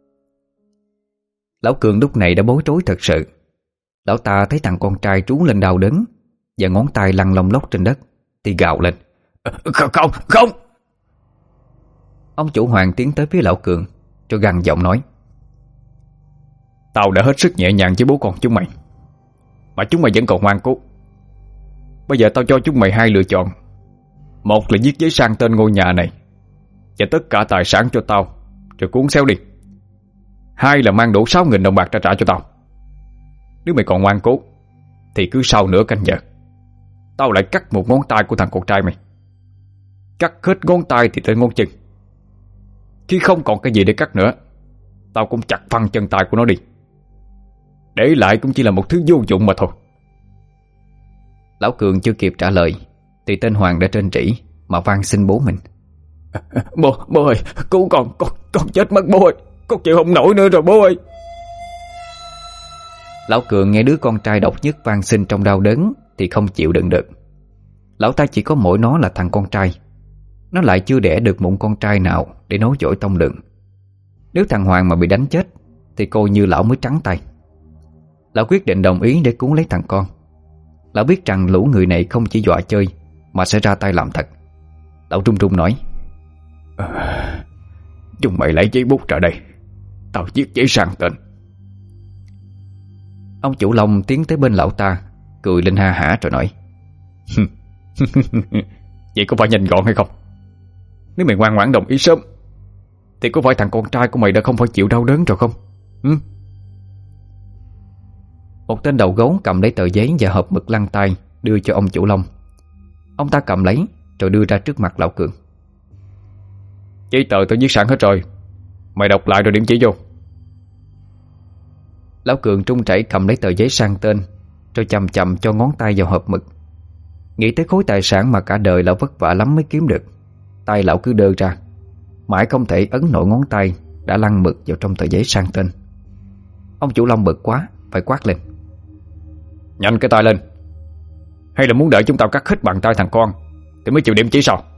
Lão Cường lúc này đã bối rối thật sự. Lão ta thấy thằng con trai trú lên đau đớn và ngón tay lăn lông lốc trên đất thì gào lên. Không, không, không. Ông chủ Hoàng tiến tới phía lão Cường rồi gằn giọng nói. Tao đã hết sức nhẹ nhàng với bố con chúng mày, mà chúng mày vẫn còn ngoan cố. Bây giờ tao cho chúng mày hai lựa chọn. Một là viết giấy sang tên ngôi nhà này và tất cả tài sản cho tao, rồi cuốn xéo đi. Hai là mang đủ sáu nghìn đồng bạc ra trả cho tao. Nếu mày còn ngoan cố thì cứ sau nửa canh giờ tao lại cắt một ngón tay của thằng con trai mày. Cắt hết ngón tay thì tới ngón chân. Khi không còn cái gì để cắt nữa, tao cũng chặt phăng chân tay của nó đi. Để lại cũng chỉ là một thứ vô dụng mà thôi. Lão Cường chưa kịp trả lời thì tên Hoàng đã trên trĩ mà van xin bố mình. Bố, bố ơi, cứu con, con, con chết mất bố ơi. Con chịu không nổi nữa rồi bố ơi. Lão Cường nghe đứa con trai độc nhất van xin trong đau đớn thì không chịu đựng được. Lão ta chỉ có mỗi nó là thằng con trai. Nó lại chưa đẻ được một con trai nào để nối dõi tông đường. Nếu thằng Hoàng mà bị đánh chết thì coi như lão mới trắng tay. Lão quyết định đồng ý để cứu lấy thằng con. Lão biết rằng lũ người này không chỉ dọa chơi mà sẽ ra tay làm thật. Lão trung trung nói: à, chúng mày lấy giấy bút ra đây, tao viết giấy sang tên. Ông chủ Long tiến tới bên lão ta, cười lên ha hả rồi nói: vậy có phải nhanh gọn hay không? Nếu mày ngoan ngoãn đồng ý sớm thì có phải thằng con trai của mày đã không phải chịu đau đớn rồi không? Ừ? Một tên đầu gấu cầm lấy tờ giấy và hộp mực lăn tay đưa cho ông chủ Long. Ông ta cầm lấy rồi đưa ra trước mặt lão Cường. Giấy tờ tôi viết sẵn hết rồi, mày đọc lại rồi điểm chỉ vô. Lão Cường trung chảy cầm lấy tờ giấy sang tên, rồi chậm chậm cho ngón tay vào hộp mực. Nghĩ tới khối tài sản mà cả đời lão vất vả lắm mới kiếm được, tay lão cứ đơ ra, mãi không thể ấn nổi ngón tay đã lăn mực vào trong tờ giấy sang tên. Ông chủ Long bực quá, phải quát lên: nhanh cái tay lên, hay là muốn đợi chúng tao cắt hết bàn tay thằng con thì mới chịu điểm chỉ sao?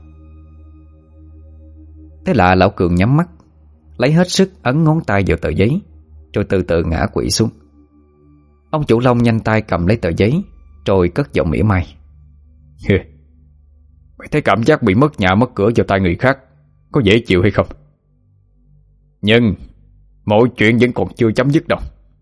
Thế là lão Cường nhắm mắt, lấy hết sức ấn ngón tay vào tờ giấy, rồi từ từ ngã quỵ xuống. Ông chủ Long nhanh tay cầm lấy tờ giấy, rồi cất giọng mỉa mai: mày thấy cảm giác bị mất nhà mất cửa vào tay người khác có dễ chịu hay không? Nhưng mọi chuyện vẫn còn chưa chấm dứt đâu.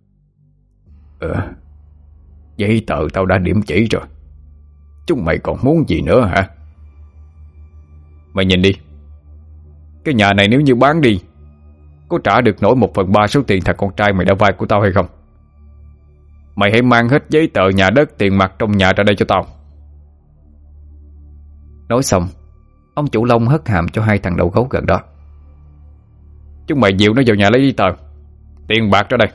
Ờ, giấy tờ tao đã điểm chỉ rồi, chúng mày còn muốn gì nữa hả? Mày nhìn đi, cái nhà này nếu như bán đi, có trả được nổi một phần ba số tiền thằng con trai mày đã vay của tao hay không? Mày hãy mang hết giấy tờ nhà đất, tiền mặt trong nhà ra đây cho tao. Nói xong, ông chủ Long hất hàm cho hai thằng đầu gấu gần đó. Chúng mày dìu nó vào nhà lấy giấy tờ, tiền bạc ra đây.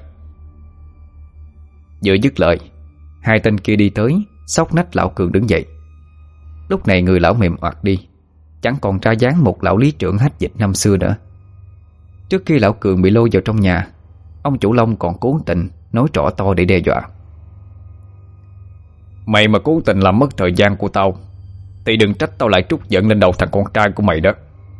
Vừa dứt lời, hai tên kia đi tới, xốc nách lão Cường đứng dậy. Lúc này người lão mềm oặt đi, chẳng còn ra dáng một lão lý trưởng hách dịch năm xưa nữa. Trước khi lão Cường bị lôi vào trong nhà, ông chủ Long còn cố tình nói rõ to để đe dọa: mày mà cố tình làm mất thời gian của tao thì đừng trách tao lại trút giận lên đầu thằng con trai của mày đó.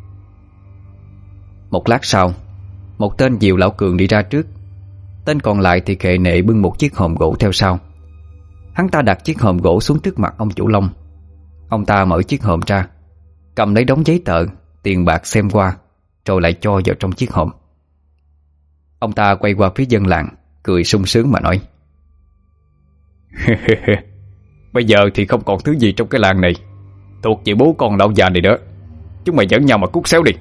Một lát sau, một tên dìu lão Cường đi ra trước. Tên còn lại thì khệ nệ bưng một chiếc hòm gỗ theo sau. Hắn ta đặt chiếc hòm gỗ xuống trước mặt ông chủ Long. Ông ta mở chiếc hòm ra, cầm lấy đống giấy tờ, tiền bạc xem qua, rồi lại cho vào trong chiếc hòm. Ông ta quay qua phía dân làng, cười sung sướng mà nói: bây giờ thì không còn thứ gì trong cái làng này thuộc về bố con lão già này nữa. Chúng mày dẫn nhau mà cút xéo đi.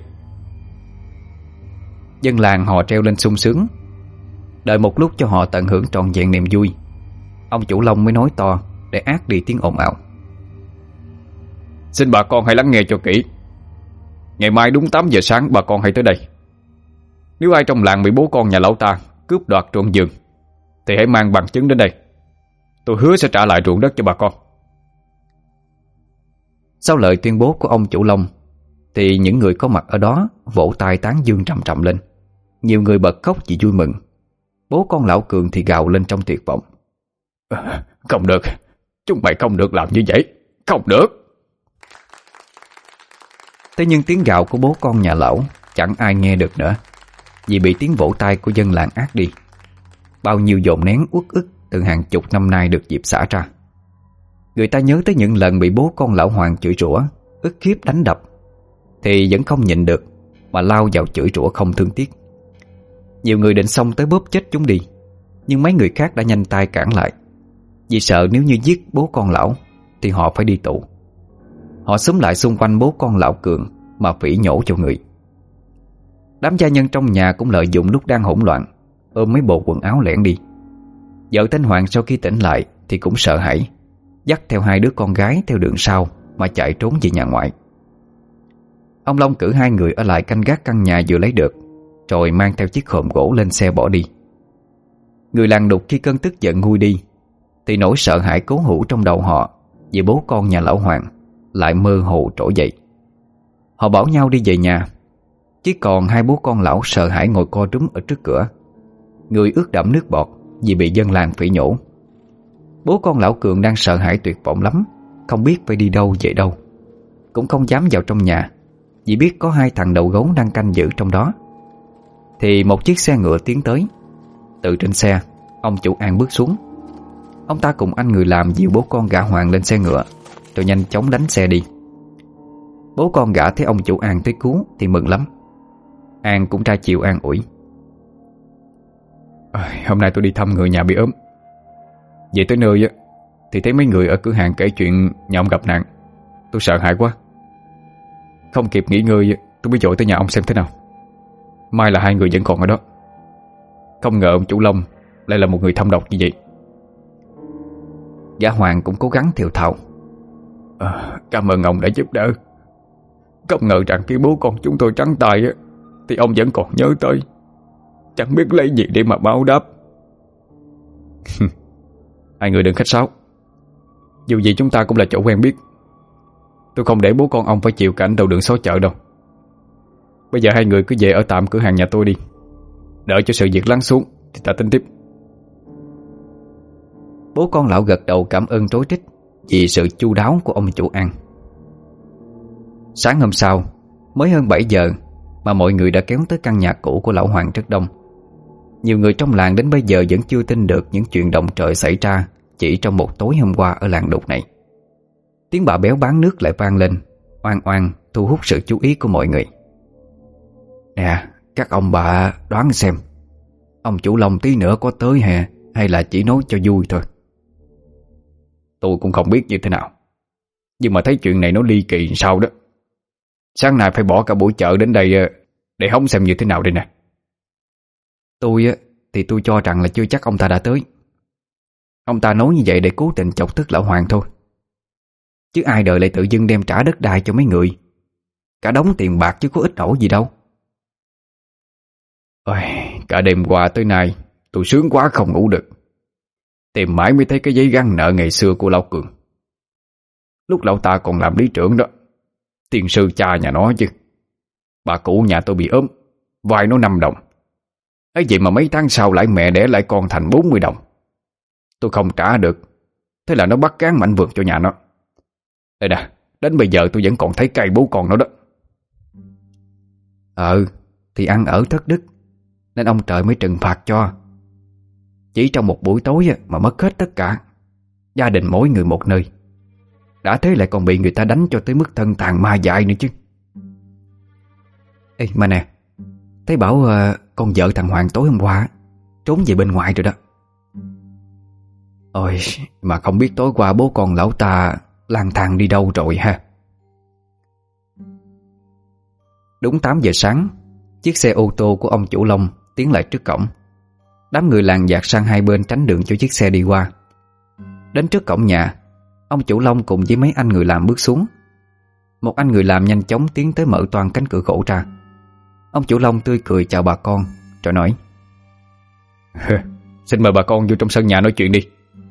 Dân làng họ treo lên sung sướng. Đợi một lúc cho họ tận hưởng trọn vẹn niềm vui, ông chủ Long mới nói to để át đi tiếng ồn ào: xin bà con hãy lắng nghe cho kỹ. Ngày mai đúng tám giờ sáng bà con hãy tới đây. Nếu ai trong làng bị bố con nhà lão ta cướp đoạt ruộng vườn thì hãy mang bằng chứng đến đây. Tôi hứa sẽ trả lại ruộng đất cho bà con. Sau lời tuyên bố của ông chủ Long thì những người có mặt ở đó vỗ tay tán dương trầm trầm lên. Nhiều người bật khóc vì vui mừng. Bố con lão Cường thì gào lên trong tuyệt vọng: à, không được, chúng mày không được làm như vậy, không được. Thế nhưng tiếng gào của bố con nhà lão chẳng ai nghe được nữa, vì bị tiếng vỗ tay của dân làng át đi. Bao nhiêu dồn nén uất ức từ hàng chục năm nay được dịp xả ra. Người ta nhớ tới những lần bị bố con lão Hoàng chửi rủa, ức hiếp đánh đập, thì vẫn không nhịn được mà lao vào chửi rủa không thương tiếc. Nhiều người định xông tới bóp chết chúng đi, Nhưng mấy người khác đã nhanh tay cản lại, vì sợ nếu như giết bố con lão thì họ phải đi tù. Họ xúm lại xung quanh bố con lão Cường mà phỉ nhổ cho người. Đám gia nhân trong nhà cũng lợi dụng lúc đang hỗn loạn, ôm mấy bộ quần áo lẻn đi. Vợ tên Hoàng sau khi tỉnh lại thì cũng sợ hãi, dắt theo hai đứa con gái theo đường sau mà chạy trốn về nhà ngoại. Ông Long cử hai người ở lại canh gác căn nhà vừa lấy được, rồi mang theo chiếc hòm gỗ lên xe bỏ đi. Người làng Đục khi cơn tức giận nguôi đi thì nỗi sợ hãi cố hữu trong đầu họ về bố con nhà lão Hoàng lại mơ hồ trỗi dậy. Họ bảo nhau đi về nhà, chỉ còn hai bố con lão sợ hãi ngồi co rúm ở trước cửa, người ướt đẫm nước bọt vì bị dân làng phỉ nhổ. Bố con lão Cường đang sợ hãi tuyệt vọng lắm, không biết phải đi đâu về đâu, cũng không dám vào trong nhà vì biết có hai thằng đầu gấu đang canh giữ trong đó. Thì một chiếc xe ngựa tiến tới. Từ trên xe, ông chủ An bước xuống. Ông ta cùng anh người làm dìu bố con gã Hoàng lên xe ngựa, rồi nhanh chóng đánh xe đi. Bố con gã thấy ông chủ An tới cứu thì mừng lắm. An cũng ra chiều an ủi: à, hôm nay tôi đi thăm người nhà bị ốm. Về tới nơi thì thấy mấy người ở cửa hàng kể chuyện nhà ông gặp nạn. Tôi sợ hãi quá, không kịp nghỉ ngơi tôi mới dội tới nhà ông xem thế nào. May là hai người vẫn còn ở đó. Không ngờ ông chủ Long lại là một người thâm độc như vậy. Gã Hoàng cũng cố gắng thều thào: à, cảm ơn ông đã giúp đỡ. Không ngờ rằng khi bố con chúng tôi trắng tay thì ông vẫn còn nhớ tới, chẳng biết lấy gì để mà báo đáp. Hai người đừng khách sáo, dù gì chúng ta cũng là chỗ quen biết. Tôi không để bố con ông phải chịu cảnh đầu đường xó chợ đâu. Bây giờ hai người cứ về ở tạm cửa hàng nhà tôi đi, đợi cho sự việc lắng xuống thì ta tính tiếp. Bố con lão gật đầu cảm ơn trối trích vì sự chu đáo của ông chủ An. Sáng hôm sau, mới hơn bảy giờ mà mọi người đã kéo tới căn nhà cũ của lão Hoàng rất đông. Nhiều người trong làng đến bây giờ vẫn chưa tin được những chuyện động trời xảy ra chỉ trong một tối hôm qua ở làng Đục này. Tiếng bà béo bán nước lại vang lên, oan oan thu hút sự chú ý của mọi người. Nè, các ông bà đoán xem, ông chủ Long tí nữa có tới hè hay là chỉ nói cho vui thôi? Tôi cũng không biết như thế nào, nhưng mà thấy chuyện này nó ly kỳ sao đó. Sáng nay phải bỏ cả buổi chợ đến đây để hóng xem như thế nào đây nè. Tôi thì tôi cho rằng là chưa chắc ông ta đã tới. Ông ta nói như vậy để cố tình chọc tức lão Hoàng thôi, chứ ai đời lại tự dưng đem trả đất đai cho mấy người. Cả đống tiền bạc chứ có ít ỏi gì đâu. Ôi, cả đêm qua tới nay tôi sướng quá không ngủ được. Tìm mãi mới thấy cái giấy gắn nợ ngày xưa của lão Cường. Lúc lão ta còn làm lý trưởng đó, tiền sư cha nhà nó chứ. Bà cụ nhà tôi bị ốm, vay nó năm đồng. Ấy vậy mà mấy tháng sau lại mẹ đẻ lại con thành bốn mươi đồng. Tôi không trả được, thế là nó bắt cán mảnh vườn cho nhà nó. Đây nè, đến bây giờ tôi vẫn còn thấy cây bố con nó đó. Ờ, thì ăn ở thất đức nên ông trời mới trừng phạt cho. Chỉ trong một buổi tối mà mất hết tất cả, gia đình mỗi người một nơi. Đã thế lại còn bị người ta đánh cho tới mức thân tàn ma dại nữa chứ. Ê mà nè, thấy bảo uh, con vợ thằng Hoàng tối hôm qua trốn về bên ngoài rồi đó. Ôi, mà không biết tối qua bố con lão ta lang thang đi đâu rồi ha. Đúng tám giờ sáng, chiếc xe ô tô của ông chủ Long tiến lại trước cổng. Đám người làng dạt sang hai bên tránh đường cho chiếc xe đi qua. Đến trước cổng nhà, ông chủ Long cùng với mấy anh người làm bước xuống. Một anh người làm nhanh chóng tiến tới mở toang cánh cửa gỗ ra. Ông chủ Long tươi cười chào bà con rồi nói: Xin mời bà con vô trong sân nhà nói chuyện đi.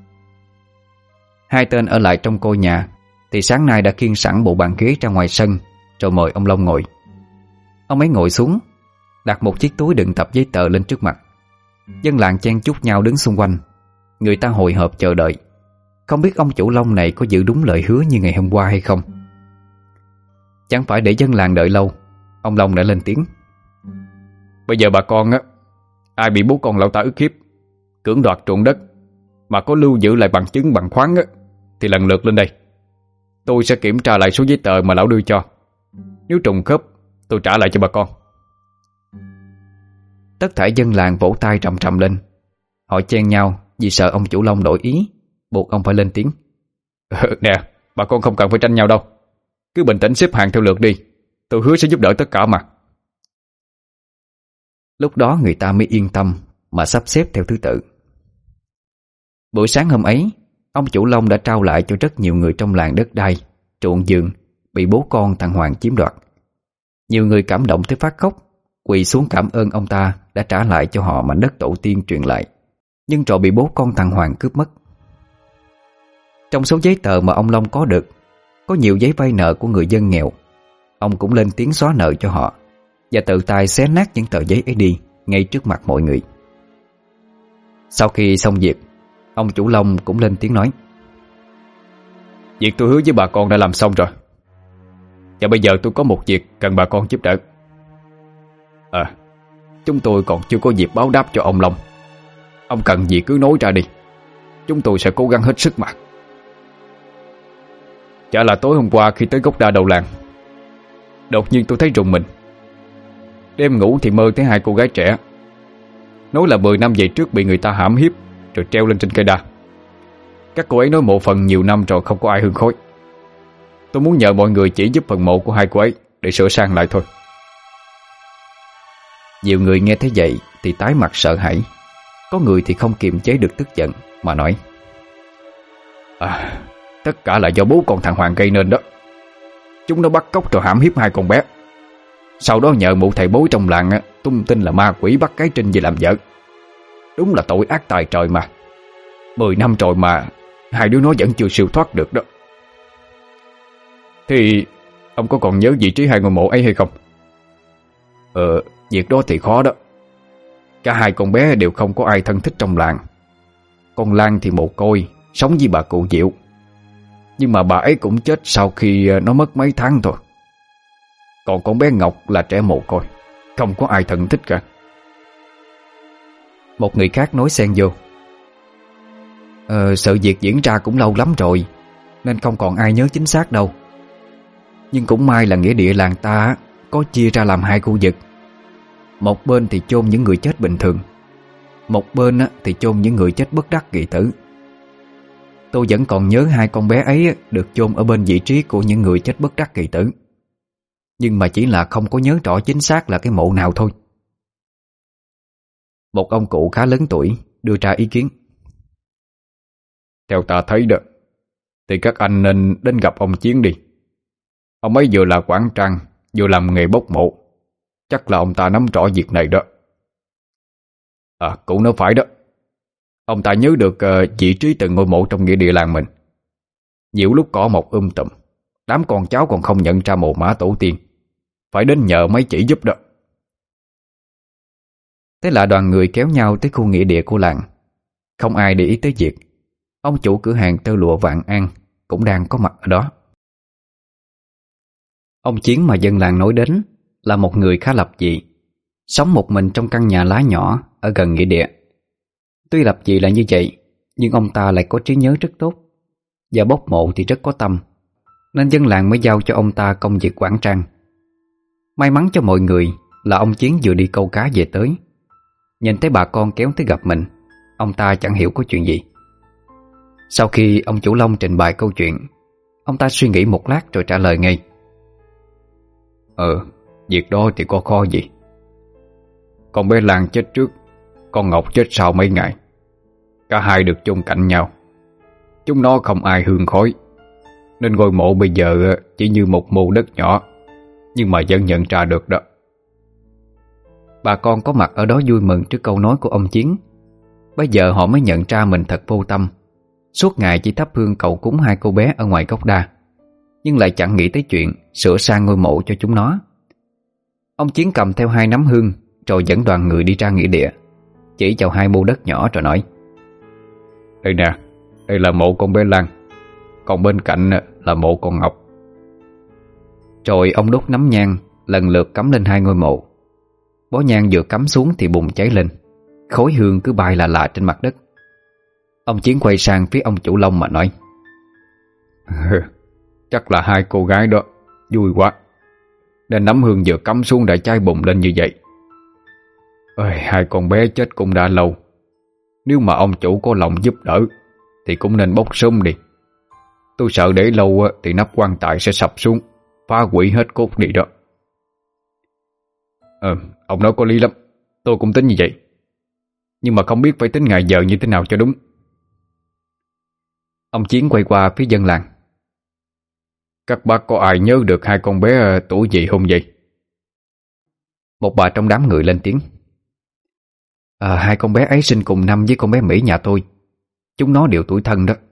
Hai tên ở lại trong cô nhà thì sáng nay đã khiêng sẵn bộ bàn ghế ra ngoài sân, rồi mời ông Long ngồi. Ông ấy ngồi xuống, đặt một chiếc túi đựng tập giấy tờ lên trước mặt. Dân làng chen chúc nhau đứng xung quanh. Người ta hồi hộp chờ đợi, không biết ông chủ Long này có giữ đúng lời hứa như ngày hôm qua hay không. Chẳng phải để dân làng đợi lâu, ông Long đã lên tiếng: Bây giờ bà con á, ai bị bố con lão ta ức hiếp, cưỡng đoạt ruộng đất mà có lưu giữ lại bằng chứng bằng khoáng á, thì lần lượt lên đây. Tôi sẽ kiểm tra lại số giấy tờ mà lão đưa cho. Nếu trùng khớp, tôi trả lại cho bà con. Tất thảy dân làng vỗ tay rầm rầm lên. Họ chen nhau vì sợ ông chủ Long đổi ý, buộc ông phải lên tiếng. Nè, bà con không cần phải tranh nhau đâu. Cứ bình tĩnh xếp hàng theo lượt đi. Tôi hứa sẽ giúp đỡ tất cả mà. Lúc đó người ta mới yên tâm mà sắp xếp theo thứ tự. Buổi sáng hôm ấy, ông chủ Long đã trao lại cho rất nhiều người trong làng đất đai, ruộng vườn bị bố con thằng Hoàng chiếm đoạt. Nhiều người cảm động tới phát khóc, quỳ xuống cảm ơn ông ta đã trả lại cho họ mảnh đất tổ tiên truyền lại, nhưng rồi bị bố con thằng Hoàng cướp mất. Trong số giấy tờ mà ông Long có được, có nhiều giấy vay nợ của người dân nghèo. Ông cũng lên tiếng xóa nợ cho họ và tự tay xé nát những tờ giấy ấy đi ngay trước mặt mọi người. Sau khi xong việc, ông chủ Long cũng lên tiếng nói: Việc tôi hứa với bà con đã làm xong rồi. Và bây giờ tôi có một việc cần bà con giúp đỡ. À, chúng tôi còn chưa có dịp báo đáp cho ông Long. Ông cần gì cứ nói ra đi, chúng tôi sẽ cố gắng hết sức mà. Chả là tối hôm qua khi tới gốc đa đầu làng, đột nhiên tôi thấy rùng mình. Đêm ngủ thì mơ thấy hai cô gái trẻ, nói là mười năm về trước bị người ta hãm hiếp rồi treo lên trên cây đa. Các cô ấy nói mộ phần nhiều năm rồi không có ai hương khói. Tôi muốn nhờ mọi người chỉ giúp phần mộ của hai cô ấy để sửa sang lại thôi. Nhiều người nghe thấy vậy thì tái mặt sợ hãi. Có người thì không kiềm chế được tức giận mà nói: À, tất cả là do bố con thằng Hoàng gây nên đó. Chúng nó bắt cóc rồi hãm hiếp hai con bé. Sau đó nhờ mụ thầy bói trong làng tung tin là ma quỷ bắt cái Trinh về làm vợ. Đúng là tội ác tài trời mà. Mười năm rồi mà hai đứa nó vẫn chưa siêu thoát được đó. Thì ông có còn nhớ vị trí hai ngôi mộ ấy hay không? Ờ, việc đó thì khó đó. Cả hai con bé đều không có ai thân thích trong làng. Con Lan thì mồ côi, sống với bà cụ Diệu. Nhưng mà bà ấy cũng chết sau khi nó mất mấy tháng thôi. Còn con bé Ngọc là trẻ mồ côi, không có ai thân thích cả. Một người khác nói xen vô: Ờ, sự việc diễn ra cũng lâu lắm rồi, nên không còn ai nhớ chính xác đâu. Nhưng cũng may là nghĩa địa làng ta có chia ra làm hai khu vực. Một bên thì chôn những người chết bình thường, một bên thì chôn những người chết bất đắc kỳ tử. Tôi vẫn còn nhớ hai con bé ấy được chôn ở bên vị trí của những người chết bất đắc kỳ tử, nhưng mà chỉ là không có nhớ rõ chính xác là cái mộ nào thôi. Một ông cụ khá lớn tuổi đưa ra ý kiến: Theo ta thấy đó, thì các anh nên đến gặp ông Chiến đi. Ông ấy vừa là quản trang, vừa làm nghề bốc mộ. Chắc là ông ta nắm rõ việc này đó. À, cũng nói phải đó. Ông ta nhớ được uh, vị trí từng ngôi mộ trong nghĩa địa làng mình. Nhiều lúc cỏ mọc um tùm, đám con cháu còn không nhận ra mồ mã tổ tiên. Phải đến nhờ mấy chỉ giúp đó. Thế là đoàn người kéo nhau tới khu nghĩa địa của làng. Không ai để ý tới việc ông chủ cửa hàng tơ lụa Vạn An cũng đang có mặt ở đó. Ông Chiến mà dân làng nói đến là một người khá lập dị, sống một mình trong căn nhà lá nhỏ ở gần nghĩa địa. Tuy lập dị là như vậy, nhưng ông ta lại có trí nhớ rất tốt, và bốc mộ thì rất có tâm, nên dân làng mới giao cho ông ta công việc quản trang. May mắn cho mọi người là ông Chiến vừa đi câu cá về tới. Nhìn thấy bà con kéo tới gặp mình, ông ta chẳng hiểu có chuyện gì. Sau khi ông chủ Long trình bày câu chuyện, ông ta suy nghĩ một lát rồi trả lời ngay: Ờ, việc đó thì có khó gì. Con bé Lan chết trước, con Ngọc chết sau mấy ngày. Cả hai được chôn cạnh nhau. Chúng nó không ai hương khói, nên ngôi mộ bây giờ chỉ như một mô đất nhỏ, nhưng mà vẫn nhận ra được đó. Bà con có mặt ở đó vui mừng trước câu nói của ông Chiến. Bây giờ họ mới nhận ra mình thật vô tâm, suốt ngày chỉ thắp hương cầu cúng hai cô bé ở ngoài gốc đa, nhưng lại chẳng nghĩ tới chuyện sửa sang ngôi mộ cho chúng nó. Ông Chiến cầm theo hai nắm hương rồi dẫn đoàn người đi ra nghĩa địa, chỉ vào hai mô đất nhỏ rồi nói: Đây nè, đây là mộ con bé Lan, còn bên cạnh là mộ con Ngọc. Rồi ông đốt nắm nhang lần lượt cắm lên hai ngôi mộ. Bó nhang vừa cắm xuống thì bùng cháy lên, khói hương cứ bay lạ lạ trên mặt đất. Ông Chiến quay sang phía ông chủ Long mà nói: Chắc là hai cô gái đó vui quá, nên nắm hương vừa cắm xuống đã cháy bùng lên như vậy. Ôi, hai con bé chết cũng đã lâu, Nếu mà ông chủ có lòng giúp đỡ thì cũng nên bốc sớm đi. Tôi sợ để lâu thì nắp quan tài sẽ sập xuống, phá hủy hết cốt đi đó. Ờ, ông nói có lý lắm. Tôi cũng tính như vậy, nhưng mà không biết phải tính ngày giờ như thế nào cho đúng. Ông Chiến quay qua phía dân làng. Các bác có ai nhớ được hai con bé tuổi gì không vậy? Một bà trong đám người lên tiếng. À, hai con bé ấy sinh cùng năm với con bé Mỹ nhà tôi. Chúng nó đều tuổi thân đó.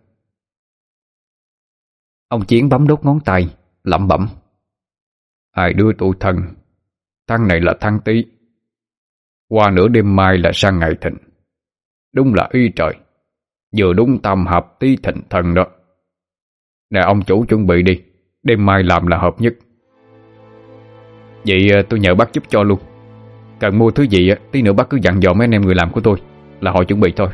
Ông Chiến bấm đốt ngón tay, lẩm bẩm. Hai đứa tuổi thân. Tháng này là tháng Tý, qua nửa đêm mai là sang ngày Thìn. Đúng là y trời, vừa đúng tam hợp Tý Thìn Thân đó. Nè ông chủ chuẩn bị đi, đêm mai làm là hợp nhất. Vậy tôi nhờ bác giúp cho luôn. Cần mua thứ gì tí nữa bác cứ dặn dò mấy anh em người làm của tôi là họ chuẩn bị thôi.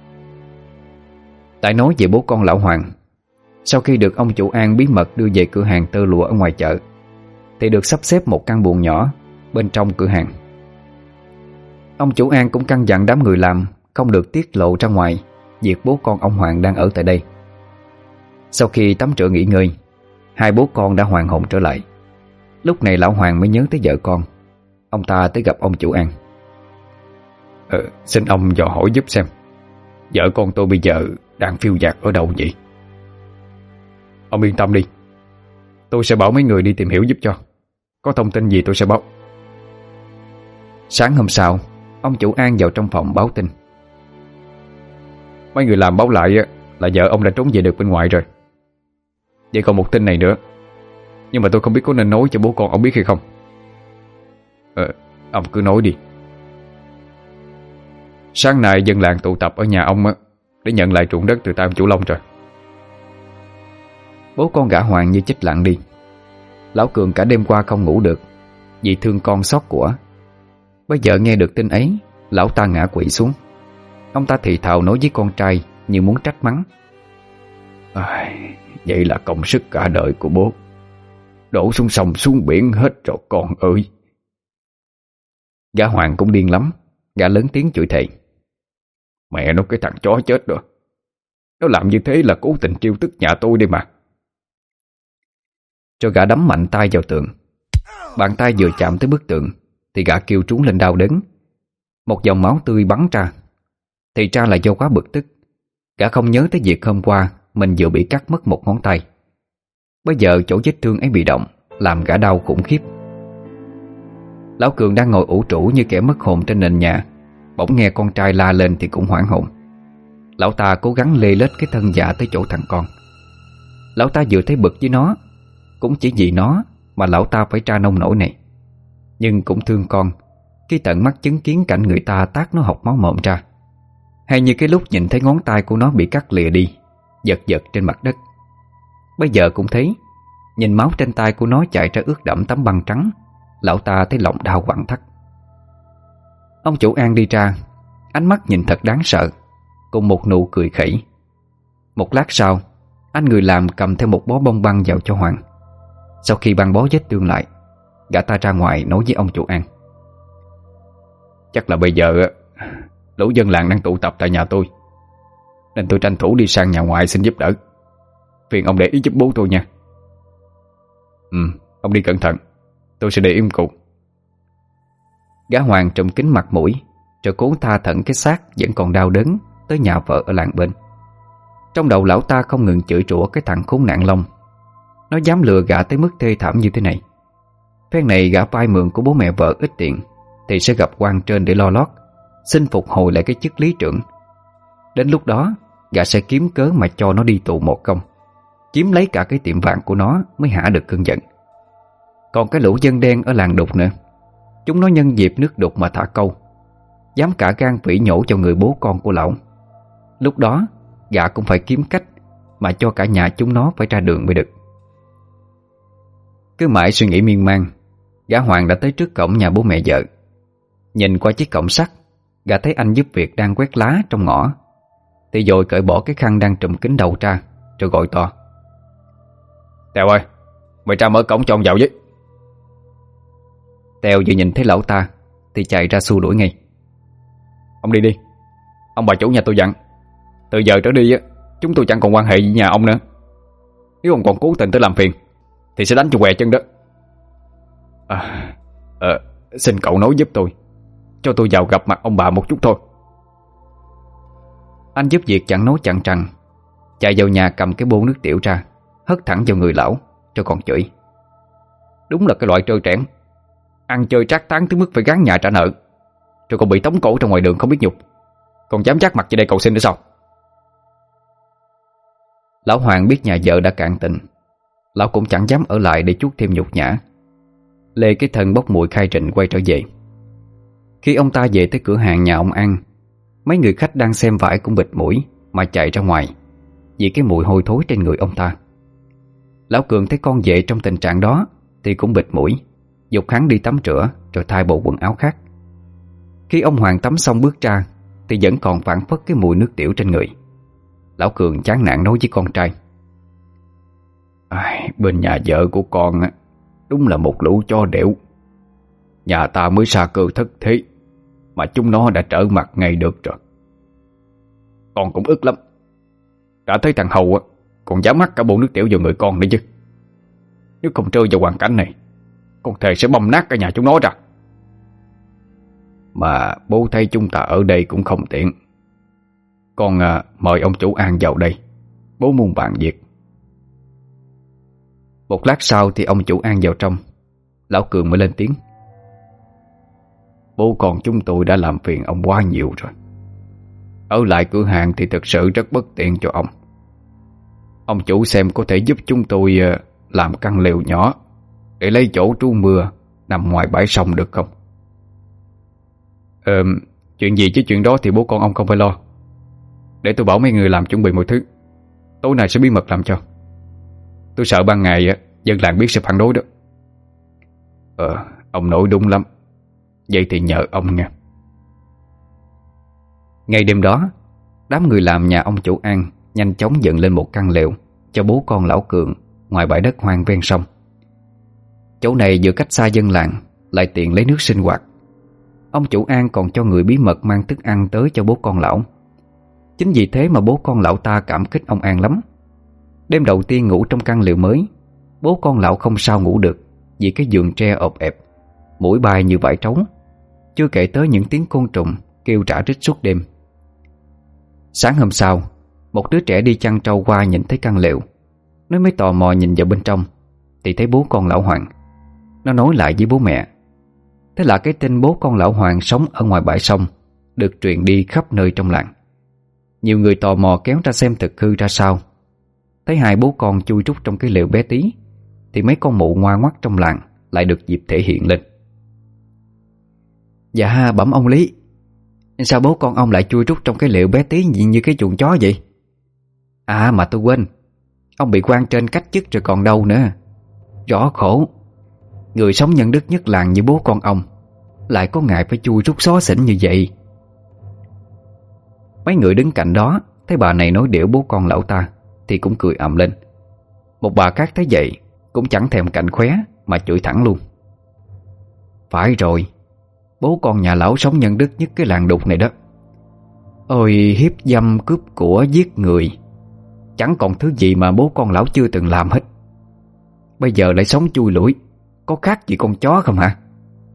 Tại nói về bố con lão Hoàng, sau khi được ông chủ An bí mật đưa về cửa hàng tơ lụa ở ngoài chợ, thì được sắp xếp một căn buồng nhỏ bên trong cửa hàng. Ông chủ An cũng căn dặn đám người làm không được tiết lộ ra ngoài việc bố con ông Hoàng đang ở tại đây. Sau khi tắm rửa nghỉ ngơi, hai bố con đã hoàn hồn trở lại. Lúc này lão Hoàng mới nhớ tới vợ con. Ông ta tới gặp ông chủ An. Ờ, xin ông dò hỏi giúp xem, vợ con tôi bây giờ đang phiêu dạt ở đâu vậy? Ông yên tâm đi, tôi sẽ bảo mấy người đi tìm hiểu giúp cho. Có thông tin gì tôi sẽ báo. Sáng hôm sau, ông chủ An vào trong phòng báo tin. Mấy người làm báo lại là vợ ông đã trốn về được bên ngoài rồi. Vậy còn một tin này nữa, nhưng mà tôi không biết có nên nói cho bố con ông biết hay không. Ờ, ông cứ nói đi. Sáng nay dân làng tụ tập ở nhà ông á, để nhận lại ruộng đất từ tay ông chủ Long rồi. Bố con gã Hoàng như chết lặng đi. Lão Cường cả đêm qua không ngủ được vì thương con xót của. Bây giờ nghe được tin ấy, lão ta ngã quỵ xuống. Ông ta thì thào nói với con trai như muốn trách mắng. À, vậy là công sức cả đời của bố đổ xuống sông xuống biển hết rồi con ơi. Gã Hoàng cũng điên lắm. Gã lớn tiếng chửi thề. Mẹ nó, cái thằng chó chết rồi. Nó làm như thế là cố tình trêu tức nhà tôi đi mà. Cho gã đấm mạnh tay vào tường. Bàn tay vừa chạm tới bức tượng thì gã kêu trúng lên đau đớn. Một dòng máu tươi bắn ra. Thì ra là do quá bực tức, gã không nhớ tới việc hôm qua mình vừa bị cắt mất một ngón tay. Bây giờ chỗ vết thương ấy bị động, làm gã đau khủng khiếp. Lão Cường đang ngồi ủ rũ như kẻ mất hồn trên nền nhà, bỗng nghe con trai la lên thì cũng hoảng hồn. Lão ta cố gắng lê lết cái thân dạ tới chỗ thằng con. Lão ta vừa thấy bực với nó. Cũng chỉ vì nó mà lão ta phải tra nông nổi này. Nhưng cũng thương con khi tận mắt chứng kiến cảnh người ta tát nó học máu mồm ra, hay như cái lúc nhìn thấy ngón tay của nó bị cắt lìa đi, giật giật trên mặt đất. Bây giờ cũng thấy, nhìn máu trên tay của nó chảy ra ướt đẫm tấm băng trắng, lão ta thấy lòng đau quặn thắt. Ông chủ An đi ra, ánh mắt nhìn thật đáng sợ, cùng một nụ cười khẩy. Một lát sau, anh người làm cầm theo một bó bông băng vào cho Hoàng. Sau khi băng bó vết thương lại, gã ta ra ngoài nói với ông chủ An. Chắc là bây giờ lũ dân làng đang tụ tập tại nhà tôi, nên tôi tranh thủ đi sang nhà ngoại xin giúp đỡ. Phiền ông để ý giúp bố tôi nha. Ừ, ông đi cẩn thận, tôi sẽ để im cụ. Gã Hoàng trùm kín mặt mũi, rồi cố tha thận cái xác vẫn còn đau đớn tới nhà vợ ở làng bên. Trong đầu lão ta không ngừng chửi rủa cái thằng khốn nạn Long. Nó dám lừa gã tới mức thê thảm như thế này. Phen này gã vay mượn của bố mẹ vợ ít tiền thì sẽ gặp quan trên để lo lót, xin phục hồi lại cái chức lý trưởng. Đến lúc đó gã sẽ kiếm cớ mà cho nó đi tù một công, chiếm lấy cả cái tiệm vàng của nó mới hả được cơn giận. Còn cái lũ dân đen ở làng Đục nữa, chúng nó nhân dịp nước đục mà thả câu, dám cả gan phỉ nhổ cho người bố con của lão. Lúc đó gã cũng phải kiếm cách mà cho cả nhà chúng nó phải ra đường mới được. Cứ mãi suy nghĩ miên man, gã Hoàng đã tới trước cổng nhà bố mẹ vợ. Nhìn qua chiếc cổng sắt, gã thấy anh giúp việc đang quét lá trong ngõ, thì rồi cởi bỏ cái khăn đang trùm kín đầu ra, rồi gọi to. Tèo ơi, mày ra mở cổng cho ông vào với. Tèo vừa nhìn thấy lão ta thì chạy ra xua đuổi ngay. Ông đi đi, Ông bà chủ nhà tôi dặn, từ giờ trở đi á, chúng tôi chẳng còn quan hệ với nhà ông nữa. Nếu ông còn cố tình tới làm phiền thì sẽ đánh cho què chân đó. À, à, xin cậu nói giúp tôi, cho tôi vào gặp mặt ông bà một chút thôi. Anh giúp việc chẳng nói chẳng rằng, chạy vào nhà cầm cái bô nước tiểu ra, hất thẳng vào người lão, cho còn chửi. Đúng là cái loại trơ trẽn, ăn chơi trác tán tới mức phải gán nhà trả nợ, rồi còn bị tống cổ ra ngoài đường không biết nhục, còn dám trác mặt về đây cầu xin nữa sao? Lão Hoàng biết nhà vợ đã cạn tình, lão cũng chẳng dám ở lại để chuốc thêm nhục nhã. Lê cái thân bốc mùi khai trịnh quay trở về. Khi ông ta về tới cửa hàng nhà ông An, mấy người khách đang xem vải cũng bịt mũi mà chạy ra ngoài vì cái mùi hôi thối trên người ông ta. Lão Cường thấy con vệ trong tình trạng đó thì cũng bịt mũi, giục hắn đi tắm rửa rồi thay bộ quần áo khác. Khi ông Hoàng tắm xong bước ra thì vẫn còn phảng phất cái mùi nước tiểu trên người. Lão Cường chán nản nói với con trai: Ai, bên nhà vợ của con á, đúng là một lũ chó đẻo. Nhà ta mới sa cơ thất thế mà chúng nó đã trở mặt ngay được rồi. Con cũng ức lắm. Đã thấy thằng Hầu á, còn dám mắc cả bộ nước tiểu vào người con nữa chứ. Nếu không rơi vào hoàn cảnh này, con thề sẽ băm nát cả nhà chúng nó ra. Mà bố thấy chúng ta ở đây cũng không tiện. Con à, mời ông chủ An vào đây, bố muốn bàn việc. Một lát sau thì ông chủ An vào trong. Lão Cường mới lên tiếng: Bố con chúng tôi đã làm phiền ông quá nhiều rồi. Ở lại cửa hàng thì thực sự rất bất tiện cho ông. Ông chủ xem có thể giúp chúng tôi làm căn lều nhỏ để lấy chỗ trú mưa nằm ngoài bãi sông được không? Ờ, chuyện gì chứ chuyện đó thì bố con ông không phải lo. Để tôi bảo mấy người làm chuẩn bị mọi thứ. Tối nay sẽ bí mật làm cho. Tôi sợ ban ngày dân làng biết sẽ phản đối đó. Ờ, ông nói đúng lắm. Vậy thì nhờ ông nha. Ngay đêm đó, đám người làm nhà ông chủ An nhanh chóng dựng lên một căn lều cho bố con lão Cường ngoài bãi đất hoang ven sông. Chỗ này vừa cách xa dân làng, lại tiện lấy nước sinh hoạt. Ông chủ An còn cho người bí mật mang thức ăn tới cho bố con lão. Chính vì thế mà bố con lão ta cảm kích ông An lắm. Đêm đầu tiên ngủ trong căn lều mới, bố con lão không sao ngủ được vì cái giường tre ộp ẹp, mũi bay như vải trống, chưa kể tới những tiếng côn trùng kêu rả rích suốt đêm. Sáng hôm sau, một đứa trẻ đi chăn trâu qua nhìn thấy căn lều. Nó mới tò mò nhìn vào bên trong thì thấy bố con lão Hoàng. Nó nói lại với bố mẹ. Thế là cái tin bố con lão Hoàng sống ở ngoài bãi sông được truyền đi khắp nơi trong làng. Nhiều người tò mò kéo ra xem thực hư ra sao. Thấy hai bố con chui rút trong cái lều bé tí thì mấy con mụ ngoa ngoắt trong làng lại được dịp thể hiện lên. Dạ bẩm ông Lý, sao bố con ông lại chui rút trong cái lều bé tí như cái chuồng chó vậy? À mà tôi quên, ông bị quan trên cách chức rồi còn đâu nữa. Rõ khổ, người sống nhân đức nhất làng như bố con ông lại có ngại phải chui rút xó xỉnh như vậy. Mấy người đứng cạnh đó thấy bà này nói điểu bố con lão ta thì cũng cười ầm lên. Một bà khác thấy vậy cũng chẳng thèm cạnh khóe mà chửi thẳng luôn. Phải rồi, bố con nhà lão sống nhân đức nhất cái làng đục này đó. Ôi hiếp dâm cướp của giết người, chẳng còn thứ gì mà bố con lão chưa từng làm hết. Bây giờ lại sống chui lủi, có khác gì con chó không hả?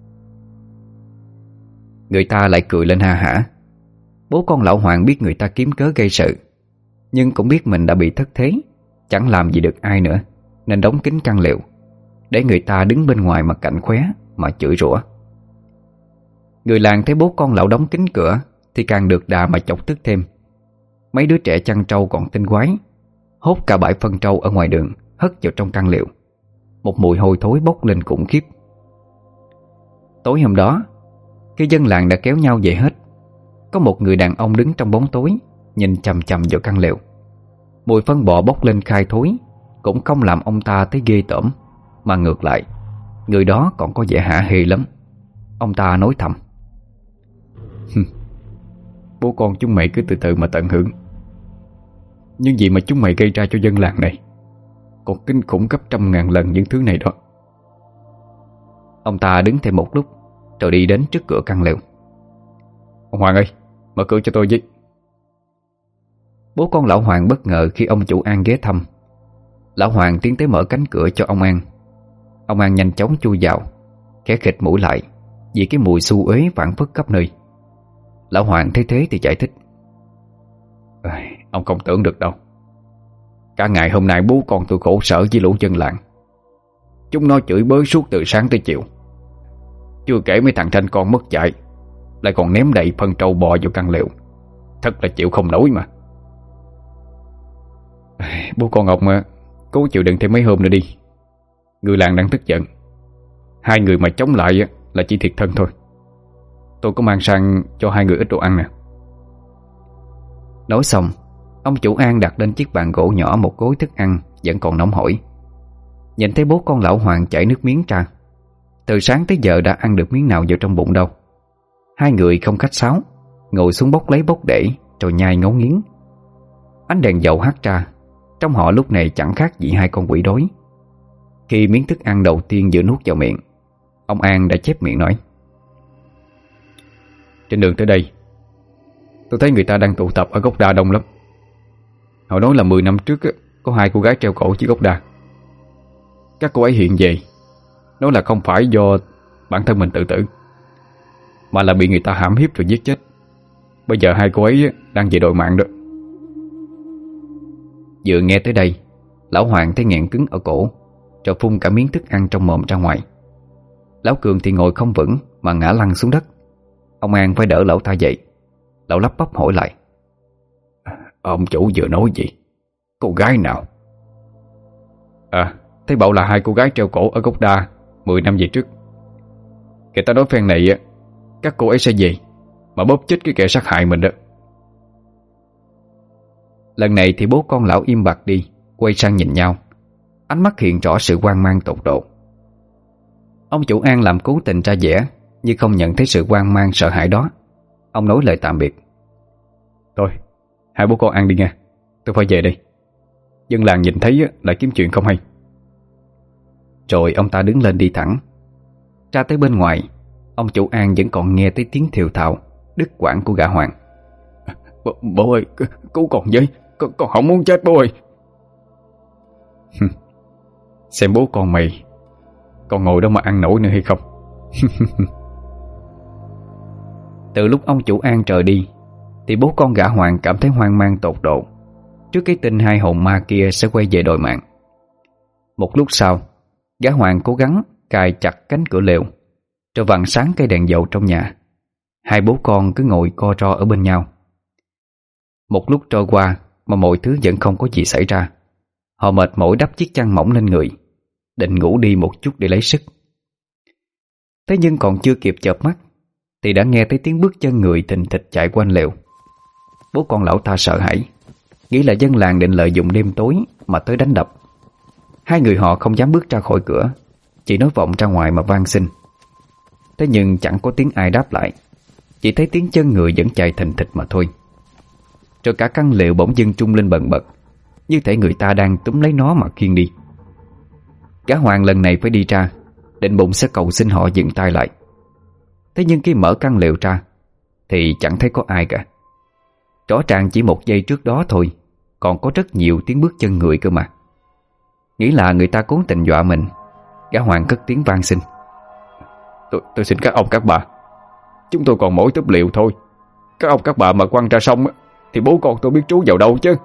Người ta lại cười lên ha hả. Bố con lão Hoàng biết người ta kiếm cớ gây sự, nhưng cũng biết mình đã bị thất thế, chẳng làm gì được ai nữa, nên đóng kín căn lều để người ta đứng bên ngoài mà cạnh khóe mà chửi rủa. Người làng thấy bố con lão đóng kín cửa thì càng được đà mà chọc tức thêm. Mấy đứa trẻ chăn trâu còn tinh quái, hốt cả bãi phân trâu ở ngoài đường hất vào trong căn lều. Một mùi hôi thối bốc lên khủng khiếp. Tối hôm đó, khi dân làng đã kéo nhau về hết, có một người đàn ông đứng trong bóng tối nhìn chằm chằm vào căn lều. Mùi phân bò bốc lên khai thối cũng không làm ông ta thấy ghê tởm, mà ngược lại, người đó còn có vẻ hả hê lắm. Ông ta nói thầm: Bố con chúng mày cứ từ từ mà tận hưởng. Nhưng gì mà chúng mày gây ra cho dân làng này còn kinh khủng gấp trăm ngàn lần những thứ này đó. Ông ta đứng thêm một lúc rồi đi đến trước cửa căn lều. Ông Hoàng ơi, mở cửa cho tôi với. Bố con lão Hoàng bất ngờ khi ông chủ An ghé thăm. Lão Hoàng tiến tới mở cánh cửa cho ông An. Ông An nhanh chóng chui vào, khẽ khịt mũi lại vì cái mùi xu uế phảng phất khắp nơi. Lão Hoàng thấy thế thì giải thích: Ông không tưởng được đâu. Cả ngày hôm nay bố con tôi khổ sở với lũ dân làng. Chúng nó chửi bới suốt từ sáng tới chiều. Chưa kể mấy thằng tranh con mất dạy, lại còn ném đầy phân trâu bò vào căn lều. Thật là chịu không nổi mà. Bố con ông cố chịu đựng thêm mấy hôm nữa đi. Người làng đang tức giận. Hai người mà chống lại là chỉ thiệt thân thôi. Tôi có mang sang cho hai người ít đồ ăn nè. Nói xong, ông chủ An đặt lên chiếc bàn gỗ nhỏ một gối thức ăn vẫn còn nóng hổi. Nhìn thấy bố con lão Hoàng chảy nước miếng ra. Từ sáng tới giờ đã ăn được miếng nào vào trong bụng đâu. Hai người không khách sáo, ngồi xuống bốc lấy bốc để rồi nhai ngấu nghiến. Ánh đèn dầu hắt ra, trong họ lúc này chẳng khác gì hai con quỷ đói. Khi miếng thức ăn đầu tiên vừa nuốt vào miệng, ông An đã chép miệng nói: Trên đường tới đây, tôi thấy người ta đang tụ tập ở gốc đa đông lắm. Họ nói là mười năm trước có hai cô gái treo cổ dưới gốc đa. Các cô ấy hiện về nói là không phải do bản thân mình tự tử, mà là bị người ta hãm hiếp rồi giết chết. Bây giờ hai cô ấy đang về đòi mạng đó. Vừa nghe tới đây, lão Hoàng thấy nghẹn cứng ở cổ, rồi phun cả miếng thức ăn trong mồm ra ngoài. Lão Cường thì ngồi không vững mà ngã lăn xuống đất. Ông An phải đỡ lão ta dậy. Lão lắp bắp hỏi lại: Ông chủ vừa nói gì? Cô gái nào? À, thấy bảo là hai cô gái treo cổ ở gốc đa mười năm về trước. Người ta nói phen này các cô ấy sẽ về mà bóp chết cái kẻ sát hại mình đó. Lần này thì bố con lão im bặt đi, quay sang nhìn nhau. Ánh mắt hiện rõ sự hoang mang tột độ. Ông chủ An làm cố tình ra vẻ nhưng không nhận thấy sự hoang mang sợ hãi đó. Ông nói lời tạm biệt: Thôi, hai bố con ăn đi nha, tôi phải về đây. Dân làng nhìn thấy lại kiếm chuyện không hay. Rồi ông ta đứng lên đi thẳng. Ra tới bên ngoài, ông chủ An vẫn còn nghe thấy tiếng thều thào đứt quãng của gã Hoàng. Bố, bố ơi, cứu con với, con, con không muốn chết bố ơi. Xem bố con mày còn ngồi đó mà ăn nổi nữa hay không. Từ lúc ông chủ An rời đi thì bố con gã Hoàng cảm thấy hoang mang tột độ trước cái tin hai hồn ma kia sẽ quay về đòi mạng. Một lúc sau, gã Hoàng cố gắng cài chặt cánh cửa lều rồi vặn sáng cây đèn dầu trong nhà. Hai bố con cứ ngồi co ro ở bên nhau. Một lúc trôi qua mà mọi thứ vẫn không có gì xảy ra. Họ mệt mỏi đắp chiếc chăn mỏng lên người, định ngủ đi một chút để lấy sức. Thế nhưng còn chưa kịp chợp mắt thì đã nghe thấy tiếng bước chân người thình thịch chạy quanh lều. Bố con lão ta sợ hãi, nghĩ là dân làng định lợi dụng đêm tối mà tới đánh đập. Hai người họ không dám bước ra khỏi cửa, chỉ nói vọng ra ngoài mà van xin. Thế nhưng chẳng có tiếng ai đáp lại, chỉ thấy tiếng chân người vẫn chạy thình thịch mà thôi. Rồi cả căn lều bỗng dưng trung lên bần bật, như thể người ta đang túm lấy nó mà khiêng đi. Gã Hoàng lần này phải đi ra, định bụng sẽ cầu xin họ dừng tay lại. Thế nhưng khi mở căn lều ra thì chẳng thấy có ai cả. Rõ ràng chỉ một giây trước đó thôi còn có rất nhiều tiếng bước chân người cơ mà. Nghĩ là người ta cố tình dọa mình, gã Hoàng cất tiếng van xin: Tôi, tôi xin các ông các bà, chúng tôi còn mỗi túp liều thôi. Các ông các bà mà quăng ra sông thì bố con tôi biết trú vào đâu chứ.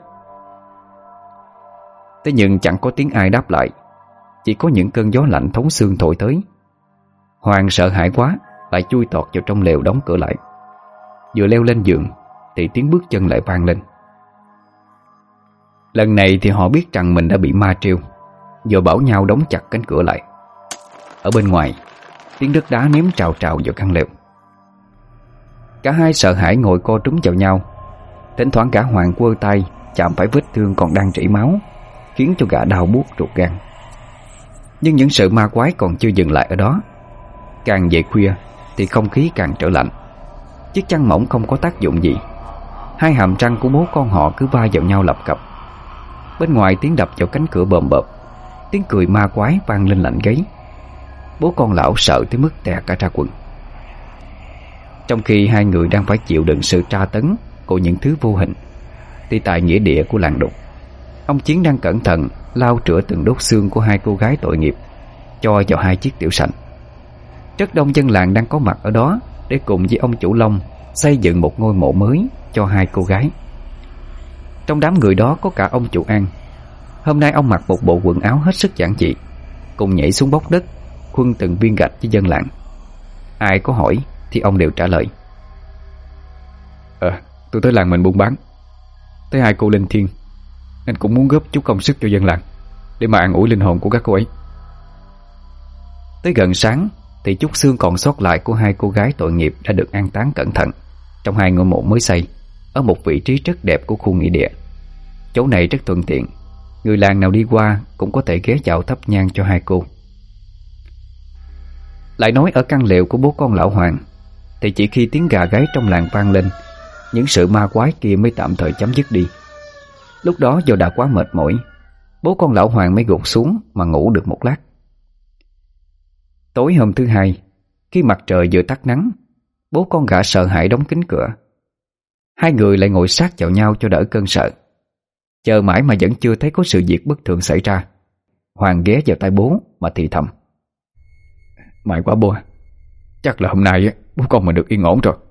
Thế nhưng chẳng có tiếng ai đáp lại, chỉ có những cơn gió lạnh thấu xương thổi tới. Hoàng sợ hãi quá, lại chui tọt vào trong lều đóng cửa lại. Vừa leo lên giường thì tiếng bước chân lại vang lên. Lần này thì họ biết rằng mình đã bị ma trêu, rồi bảo nhau đóng chặt cánh cửa lại. Ở bên ngoài, tiếng đất đá ném trào trào vào căn lều. Cả hai sợ hãi ngồi co trúm vào nhau. Thỉnh thoảng cả Hoàng quơ tay chạm phải vết thương còn đang rỉ máu, khiến cho gã đau buốt ruột gan. Nhưng những sự ma quái còn chưa dừng lại ở đó. Càng về khuya thì không khí càng trở lạnh. Chiếc chăn mỏng không có tác dụng gì. Hai hàm răng của bố con họ cứ va vào nhau lập cập. Bên ngoài tiếng đập vào cánh cửa bầm bợp, tiếng cười ma quái vang lên lạnh gáy. Bố con lão sợ tới mức tè cả ra quần. Trong khi hai người đang phải chịu đựng sự tra tấn của những thứ vô hình, Thì tại nghĩa địa của làng Đục, ông Chiến đang cẩn thận lau rửa từng đốt xương của hai cô gái tội nghiệp cho vào hai chiếc tiểu sành. Rất đông dân làng đang có mặt ở đó để cùng với ông chủ Long xây dựng một ngôi mộ mới cho hai cô gái. Trong đám người đó có cả ông chủ An. Hôm nay ông mặc một bộ quần áo hết sức giản dị, cùng nhảy xuống bốc đất, khuân từng viên gạch với dân làng. Ai có hỏi thì ông đều trả lời: Ờ, tôi tới làng mình buôn bán, thấy hai cô linh thiêng nên cũng muốn góp chút công sức cho dân làng, để mà an ủi linh hồn của các cô ấy. Tới gần sáng thì chút xương còn sót lại của hai cô gái tội nghiệp đã được an táng cẩn thận trong hai ngôi mộ mới xây ở một vị trí rất đẹp của khu nghĩa địa. Chỗ này rất thuận tiện, người làng nào đi qua cũng có thể ghé vào thắp nhang cho hai cô. Lại nói ở căn lều của bố con lão Hoàng, thì chỉ khi tiếng gà gáy trong làng vang lên, những sự ma quái kia mới tạm thời chấm dứt đi. Lúc đó do đã quá mệt mỏi, bố con lão Hoàng mới gục xuống mà ngủ được một lát. Tối hôm thứ hai, khi mặt trời vừa tắt nắng, bố con gã sợ hãi đóng kín cửa. Hai người lại ngồi sát vào nhau cho đỡ cơn sợ. Chờ mãi mà vẫn chưa thấy có sự việc bất thường xảy ra. Hoàng ghé vào tai bố mà thì thầm: May quá bố, chắc là hôm nay bố con mình được yên ổn rồi.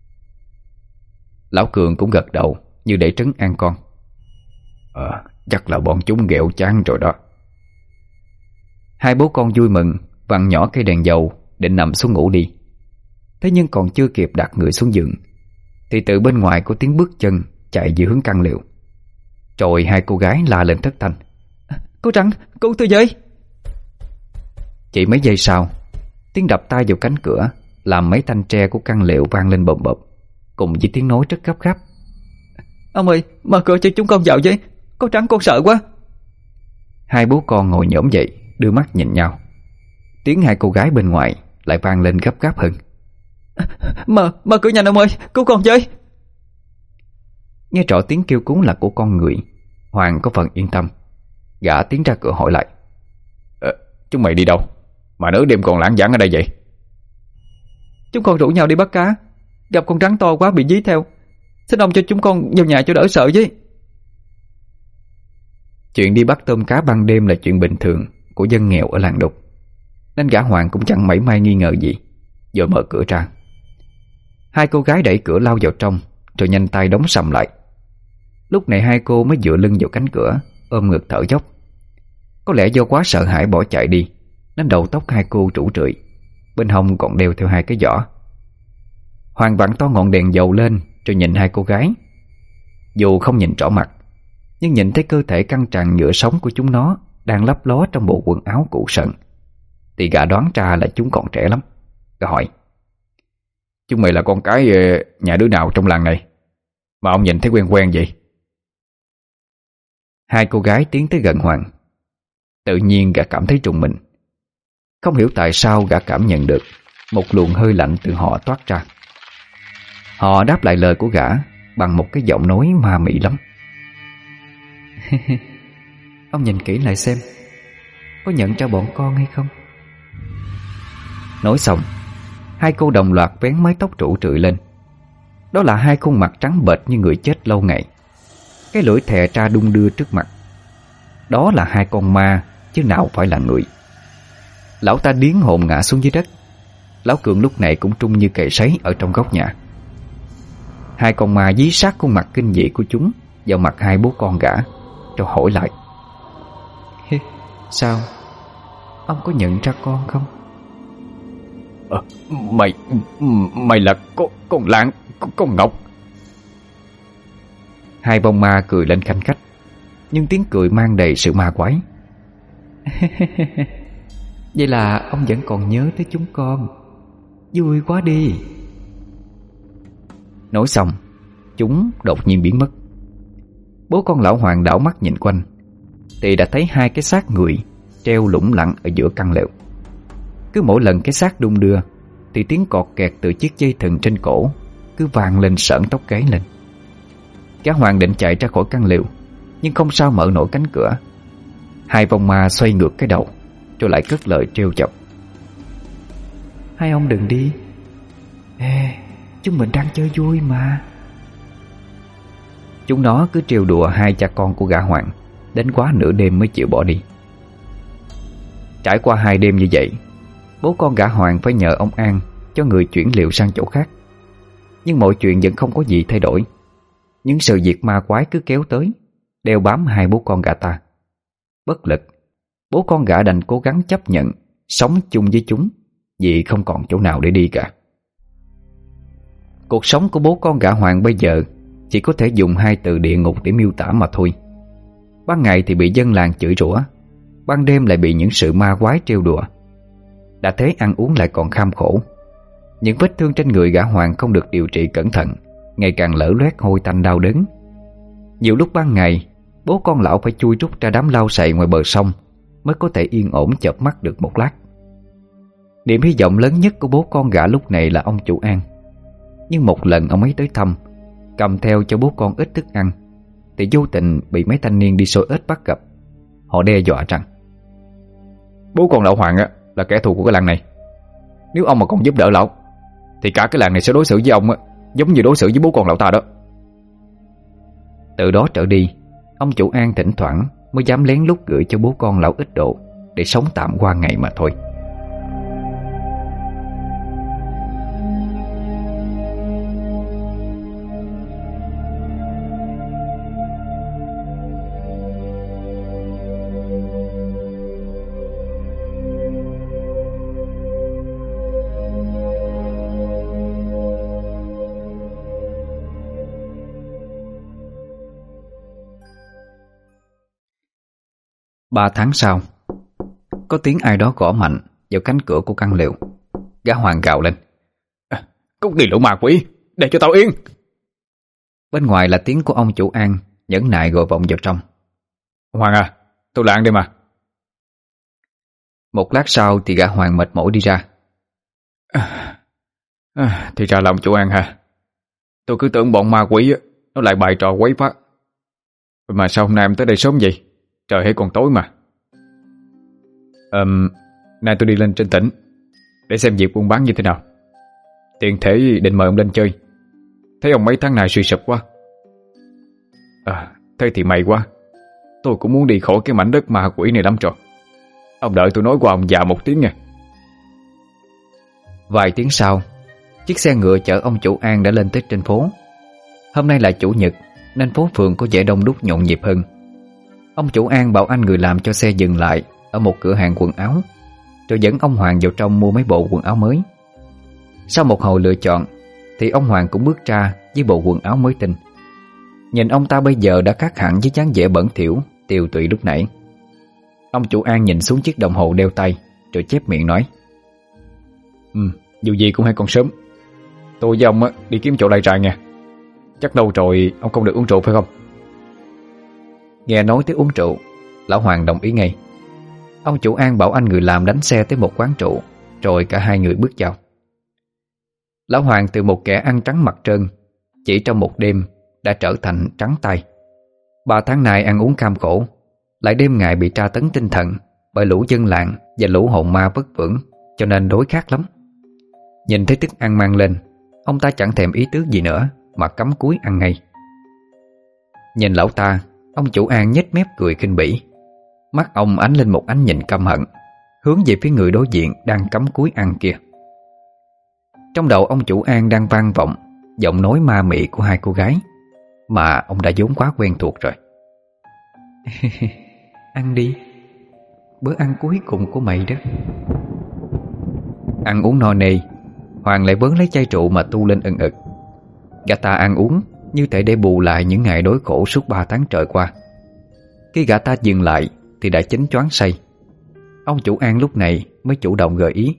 Lão Cường cũng gật đầu như để trấn an con: Ờ, chắc là bọn chúng ghẹo chán rồi đó. Hai bố con vui mừng vặn nhỏ cây đèn dầu định nằm xuống ngủ đi. Thế nhưng còn chưa kịp đặt người xuống giường thì từ bên ngoài có tiếng bước chân chạy về hướng căn liệu. Rồi hai cô gái la lên thất thanh: Cô Trắng, cứu tôi với! Chỉ mấy giây sau, tiếng đập tay vào cánh cửa làm mấy thanh tre của căn liệu vang lên bộp bộp, cùng với tiếng nói rất gấp gáp: Ông ơi, mở cửa cho chúng con vào với, cô Trắng con sợ quá. Hai bố con ngồi nhổm dậy, đưa mắt nhìn nhau. Tiếng hai cô gái bên ngoài lại vang lên gấp gáp hơn: Mở, mở cửa nhanh ông ơi, cứu con với! Nghe rõ tiếng kêu cứu là của con người, Hoàng có phần yên tâm. Gã tiến ra cửa hỏi lại: ờ, Chúng mày đi đâu mà nửa đêm còn lãng vãng ở đây vậy? Chúng con rủ nhau đi bắt cá, gặp con rắn to quá bị dí theo, xin ông cho chúng con vào nhà cho đỡ sợ với. Chuyện đi bắt tôm cá ban đêm là chuyện bình thường của dân nghèo ở làng Đục, nên gã Hoàng cũng chẳng mảy may nghi ngờ gì, rồi mở cửa ra. Hai cô gái đẩy cửa lao vào trong, rồi nhanh tay đóng sầm lại. Lúc này hai cô mới dựa lưng vào cánh cửa, ôm ngực thở dốc. Có lẽ do quá sợ hãi bỏ chạy đi, nên đầu tóc hai cô rủ rượi, bên hông còn đeo theo hai cái giỏ. Hoàng vặn to ngọn đèn dầu lên rồi nhìn hai cô gái. Dù không nhìn rõ mặt, nhưng nhìn thấy cơ thể căng tràn nhựa sống của chúng nó đang lấp ló trong bộ quần áo cũ sần, thì gã đoán ra là chúng còn trẻ lắm. Gã hỏi: Chúng mày là con cái nhà đứa nào trong làng này mà ông nhìn thấy quen quen vậy? Hai cô gái tiến tới gần Hoàng. Tự nhiên gã cảm thấy trùng mình. Không hiểu tại sao gã cảm nhận được một luồng hơi lạnh từ họ toát ra. Họ đáp lại lời của gã bằng một cái giọng nói ma mị lắm. Ông nhìn kỹ lại xem, có nhận ra bọn con hay không? Nói xong, hai cô đồng loạt vén mái tóc rủ rượi lên. Đó là hai khuôn mặt trắng bệch như người chết lâu ngày, cái lưỡi thè ra đung đưa trước mặt. Đó là hai con ma chứ nào phải là người. Lão ta điếng hồn ngã xuống dưới đất. Lão Cường lúc này cũng trung như cày sấy ở trong góc nhà. Hai con ma dí sát khuôn mặt kinh dị của chúng vào mặt hai bố con gã, rồi hỏi lại: Sao? Ông có nhận ra con không? Ờ, mày Mày là con, con Lan, con, con Ngọc. Hai bông ma cười lên khanh khách, nhưng tiếng cười mang đầy sự ma quái. Vậy là ông vẫn còn nhớ tới chúng con. Vui quá đi. Nói xong, chúng đột nhiên biến mất. Bố con lão Hoàng đảo mắt nhìn quanh thì đã thấy hai cái xác người treo lủng lẳng ở giữa căn lều. Cứ mỗi lần cái xác đung đưa thì tiếng cọt kẹt từ chiếc dây thừng trên cổ cứ vang lên sởn tóc gáy lên. Gã Hoàng định chạy ra khỏi căn lều, nhưng không sao mở nổi cánh cửa. Hai vong ma xoay ngược cái đầu, rồi lại cất lời trêu chọc: Hai ông đừng đi. Ê, chúng mình đang chơi vui mà. Chúng nó cứ trêu đùa hai cha con của gã Hoàng, đến quá nửa đêm mới chịu bỏ đi. Trải qua hai đêm như vậy, bố con gã Hoàng phải nhờ ông An cho người chuyển liệu sang chỗ khác. Nhưng mọi chuyện vẫn không có gì thay đổi. Những sự việc ma quái cứ kéo tới, đeo bám hai bố con gã ta. Bất lực, bố con gã đành cố gắng chấp nhận sống chung với chúng, vì không còn chỗ nào để đi cả. Cuộc sống của bố con gã Hoàng bây giờ chỉ có thể dùng hai từ địa ngục để miêu tả mà thôi. Ban ngày thì bị dân làng chửi rủa, ban đêm lại bị những sự ma quái trêu đùa. Đã thế ăn uống lại còn kham khổ. Những vết thương trên người gã Hoàng không được điều trị cẩn thận, ngày càng lở loét hôi tanh đau đớn. Nhiều lúc ban ngày, bố con lão phải chui rút ra đám lau sậy ngoài bờ sông mới có thể yên ổn chợp mắt được một lát. Niềm hy vọng lớn nhất của bố con gã lúc này là ông chủ An. Nhưng một lần ông ấy tới thăm, cầm theo cho bố con ít thức ăn, thì vô tình bị mấy thanh niên đi sôi ếch bắt gặp. Họ đe dọa rằng: bố con lão Hoàng á là kẻ thù của cái làng này. Nếu ông mà còn giúp đỡ lão, thì cả cái làng này sẽ đối xử với ông á giống như đối xử với bố con lão ta đó. Từ đó trở đi, ông chủ An thỉnh thoảng mới dám lén lút gửi cho bố con lão ít đồ để sống tạm qua ngày mà thôi. Ba tháng sau, có tiếng ai đó gõ mạnh vào cánh cửa của căn lều. Gã Hoàng gào lên: à, cút đi lũ ma quỷ, để cho tao yên. Bên ngoài là tiếng của ông chủ An nhẫn nại gọi vọng vào trong: Hoàng à, tôi là An đây mà. Một lát sau thì gã Hoàng mệt mỏi đi ra. à, à, Thì ra là ông chủ An hả? Tôi cứ tưởng bọn ma quỷ nó lại bày trò quấy phá. Mà sao hôm nay em tới đây sớm vậy? Trời hay còn tối mà. um, Nay tôi đi lên trên tỉnh để xem việc buôn bán như thế nào. Tiện thể định mời ông lên chơi. Thấy ông mấy tháng này suy sụp quá. À, thế thì may quá. Tôi cũng muốn đi khỏi cái mảnh đất ma quỷ này lắm rồi. Ông đợi tôi nói qua ông già một tiếng nha. Vài tiếng sau, chiếc xe ngựa chở ông chủ An đã lên tới trên phố. Hôm nay là chủ nhật nên phố phường có vẻ đông đúc nhộn nhịp hơn. Ông chủ An bảo anh người làm cho xe dừng lại ở một cửa hàng quần áo, rồi dẫn ông Hoàng vào trong mua mấy bộ quần áo mới. Sau một hồi lựa chọn thì ông Hoàng cũng bước ra với bộ quần áo mới tinh. Nhìn ông ta bây giờ đã khác hẳn với dáng vẻ bẩn thỉu, tiều tụy lúc nãy. Ông chủ An nhìn xuống chiếc đồng hồ đeo tay, rồi chép miệng nói: Ừ, dù gì cũng hay còn sớm. Tôi với ông á, đi kiếm chỗ lai trại nha. Chắc lâu rồi ông không được uống rượu phải không? Nghe nói tới uống rượu, lão Hoàng đồng ý ngay. Ông chủ An bảo anh người làm đánh xe tới một quán rượu, rồi cả hai người bước vào. Lão Hoàng từ một kẻ ăn trắng mặt trơn, chỉ trong một đêm đã trở thành trắng tay. Ba tháng nay ăn uống cam khổ, lại đêm ngày bị tra tấn tinh thần bởi lũ dân làng và lũ hồn ma vất vưởng, cho nên đói khát lắm. Nhìn thấy thức ăn mang lên, ông ta chẳng thèm ý tứ gì nữa mà cắm cúi ăn ngay. Nhìn lão ta, ông chủ An nhếch mép cười khinh bỉ. Mắt ông ánh lên một ánh nhìn căm hận, hướng về phía người đối diện đang cắm cúi ăn kia. Trong đầu ông chủ An đang vang vọng giọng nói ma mị của hai cô gái mà ông đã vốn quá quen thuộc rồi. Ăn đi, bữa ăn cuối cùng của mày đó. Ăn uống no nê, Hoàng lại vớn lấy chai rượu mà tu lên ân ực. Gã ta ăn uống như thể để bù lại những ngày đói khổ suốt ba tháng trời qua. Khi gã ta dừng lại thì đã chín choáng say. Ông chủ An lúc này mới chủ động gợi ý: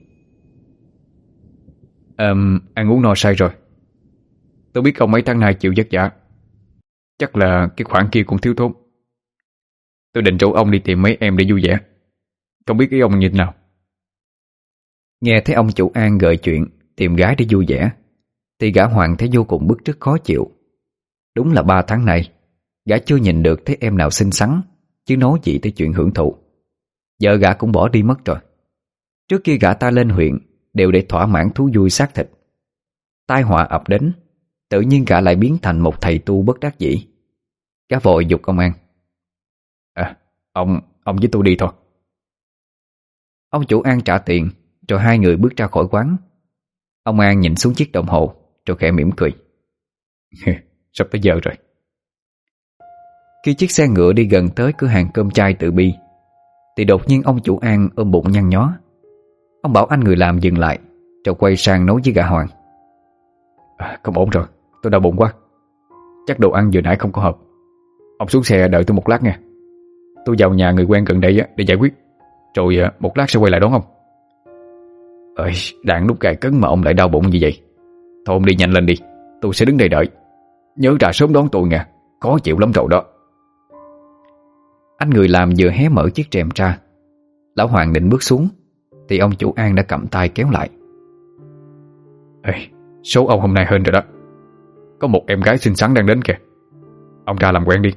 um, Ăn uống no say rồi. Tôi biết ông mấy tháng nay chịu vất vả, chắc là cái khoản kia cũng thiếu thốn. Tôi định rủ ông đi tìm mấy em để vui vẻ. Không biết ý ông như thế nào? Nghe thấy ông chủ An gợi chuyện tìm gái để vui vẻ thì gã Hoàng thấy vô cùng bức rứt khó chịu. Đúng là ba tháng này gã chưa nhìn được thấy em nào xinh xắn, chứ nói gì tới chuyện hưởng thụ. Vợ gã cũng bỏ đi mất rồi. Trước kia gã ta lên huyện đều để thỏa mãn thú vui xác thịt. Tai họa ập đến, tự nhiên gã lại biến thành một thầy tu bất đắc dĩ, Gã vội giục ông An. À, ông, ông với tôi đi thôi. Ông chủ An trả tiền, rồi hai người bước ra khỏi quán. Ông An nhìn xuống chiếc đồng hồ, rồi khẽ mỉm cười. Sắp tới giờ rồi. Khi chiếc xe ngựa đi gần tới cửa hàng cơm chay Từ Bi, thì đột nhiên ông chủ An ôm bụng nhăn nhó. Ông bảo anh người làm dừng lại, rồi quay sang nói với gã Hoàng. À, không ổn rồi, tôi đau bụng quá. Chắc đồ ăn vừa nãy không có hợp. Ông xuống xe đợi tôi một lát nha. Tôi vào nhà người quen gần đây để giải quyết, rồi một lát sẽ quay lại đón ông. Ơi, đang lúc gài cấn mà ông lại đau bụng như vậy. Thôi ông đi nhanh lên đi, tôi sẽ đứng đây đợi. Nhớ ra sớm đón tôi nha, khó chịu lắm rồi đó. Anh người làm vừa hé mở chiếc rèm ra. Lão Hoàng định bước xuống, thì ông chủ An đã cầm tay kéo lại. Ê, số ông hôm nay hên rồi đó. Có một em gái xinh xắn đang đến kìa. Ông ra làm quen đi.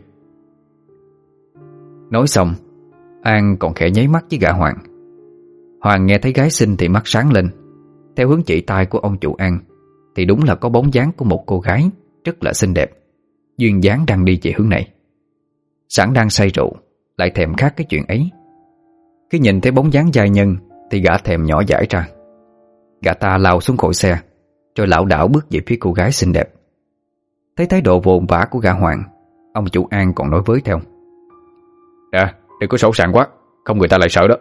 Nói xong, An còn khẽ nháy mắt với gã Hoàng. Hoàng nghe thấy gái xinh thì mắt sáng lên. Theo hướng chỉ tay của ông chủ An, thì đúng là có bóng dáng của một cô gái rất là xinh đẹp, duyên dáng đang đi về hướng này. Sẵn đang say rượu, lại thèm khát cái chuyện ấy. Khi nhìn thấy bóng dáng giai nhân, thì gã thèm nhỏ dãi ra. Gã ta lao xuống khỏi xe, rồi lảo đảo bước về phía cô gái xinh đẹp. Thấy thái độ vồn vã của gã Hoàng, ông chủ An còn nói với theo. Nè, đừng có sổ sàng quá, không người ta lại sợ đó.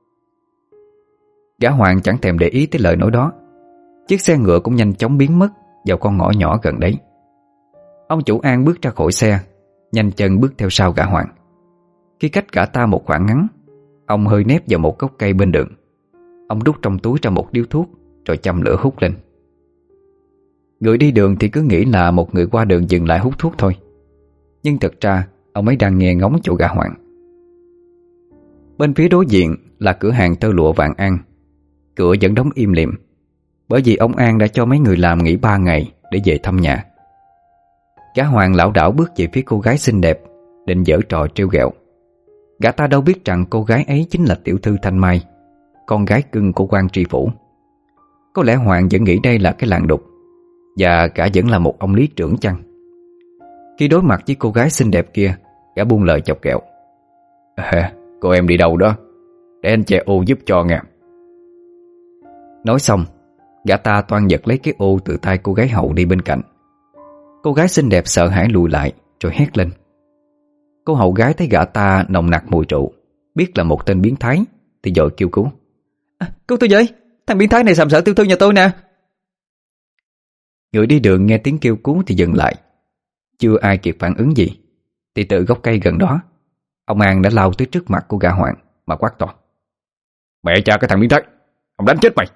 Gã Hoàng chẳng thèm để ý tới lời nói đó. Chiếc xe ngựa cũng nhanh chóng biến mất vào con ngõ nhỏ gần đấy. Ông chủ An bước ra khỏi xe, nhanh chân bước theo sau gã Hoàng. Khi cách gã ta một khoảng ngắn, ông hơi nép vào một gốc cây bên đường. Ông rút trong túi ra một điếu thuốc, rồi châm lửa hút lên. Người đi đường thì cứ nghĩ là một người qua đường dừng lại hút thuốc thôi. Nhưng thực ra ông ấy đang nghe ngóng chỗ gã Hoàng. Bên phía đối diện là cửa hàng tơ lụa Vạn An. Cửa vẫn đóng im lìm, bởi vì ông An đã cho mấy người làm nghỉ ba ngày để về thăm nhà. Gã Hoàng lảo đảo bước về phía cô gái xinh đẹp, định giở trò trêu ghẹo. Gã ta đâu biết rằng cô gái ấy chính là tiểu thư Thanh Mai, con gái cưng của quan tri phủ. Có lẽ Hoàng vẫn nghĩ đây là cái làng đục, và gã vẫn là một ông lý trưởng chăng. Khi đối mặt với cô gái xinh đẹp kia, gã buông lời chọc ghẹo. À, cô em đi đâu đó? Để anh che ô giúp cho nghe. Nói xong, gã ta toan giật lấy cái ô từ tay cô gái hậu đi bên cạnh. Cô gái xinh đẹp sợ hãi lùi lại, rồi hét lên. Cô hậu gái thấy gã ta nồng nặc mùi rượu, biết là một tên biến thái, thì vội kêu cứu. À, cứu tôi với, thằng biến thái này sàm sỡ tiểu thư nhà tôi nè. Người đi đường nghe tiếng kêu cứu thì dừng lại. Chưa ai kịp phản ứng gì, thì từ gốc cây gần đó, ông An đã lao tới trước mặt của gã Hoàng mà quát to. Mẹ cha cái thằng biến thái, ông đánh chết mày.